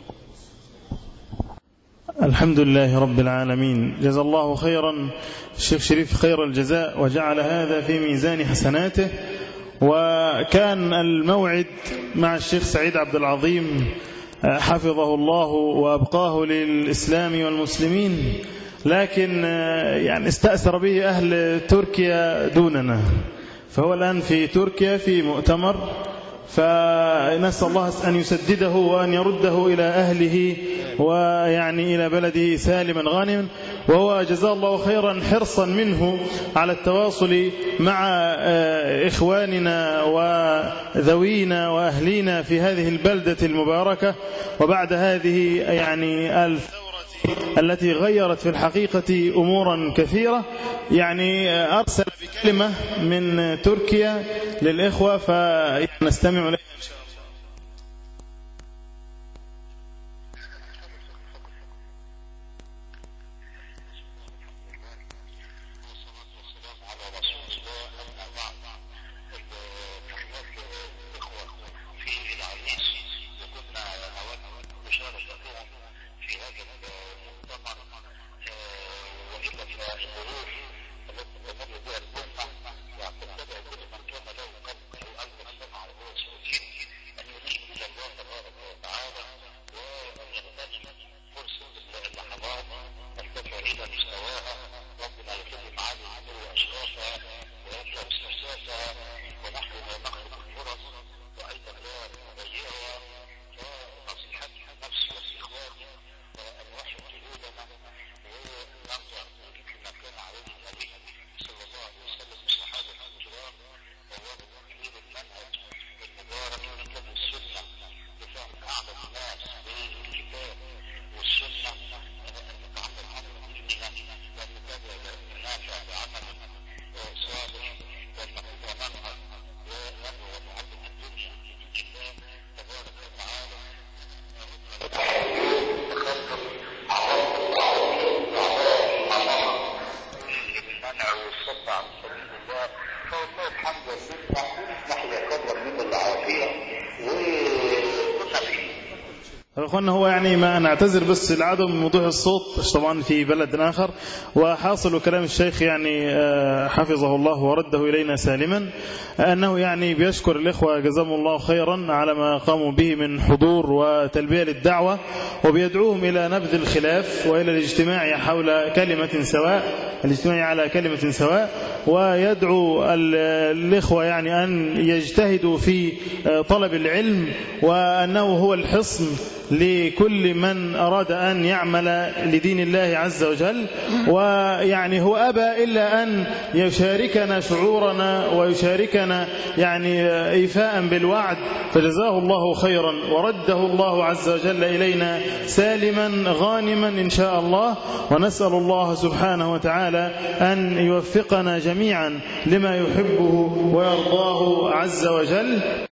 الحمد لله رب العالمين، جزا الله خيرا الشيخ شريف خير الجزاء، وجعل هذا في ميزان حسناته. وكان الموعد مع الشيخ سعيد عبد العظيم حفظه الله وأبقاه للإسلام والمسلمين، لكن يعني استأثر به أهل تركيا دوننا، فهو الآن في تركيا في مؤتمر، فنسأل الله أن يسدده وأن يرده إلى أهله ويعني إلى بلده سالما غانما. وهو جزاه الله خيرا حرصا منه على التواصل مع إخواننا وذوينا وأهلينا في هذه البلدة المباركة. وبعد هذه يعني الثورة التي غيرت في الحقيقة أمورا كثيرة، يعني أرسل بكلمة من تركيا للإخوة فنستمع إليها إن شاء الله. أخوانا هو يعني ما نعتذر بس لعدم وضوح الصوت طبعا في بلد آخر. وحاصل كلام الشيخ يعني حفظه الله ورده إلينا سالما أنه يعني بيشكر الإخوة جزاهم الله خيرا على ما قاموا به من حضور وتلبية للدعوة، وبيدعوهم إلى نبذ الخلاف وإلى الاجتماع حول كلمة سواء، الاجتماع على كلمة سواء، ويدعو الإخوة يعني أن يجتهدوا في طلب العلم، وأنه هو الحصن لكل من أراد أن يعمل لدين الله عز وجل. ويعني هو أبى إلا أن يشاركنا شعورنا ويشاركنا يعني إيفاء بالوعد، فجزاه الله خيرا ورده الله عز وجل إلينا سالما غانما إن شاء الله. ونسأل الله سبحانه وتعالى أن يوفقنا جميعا لما يحبه ويرضاه عز وجل.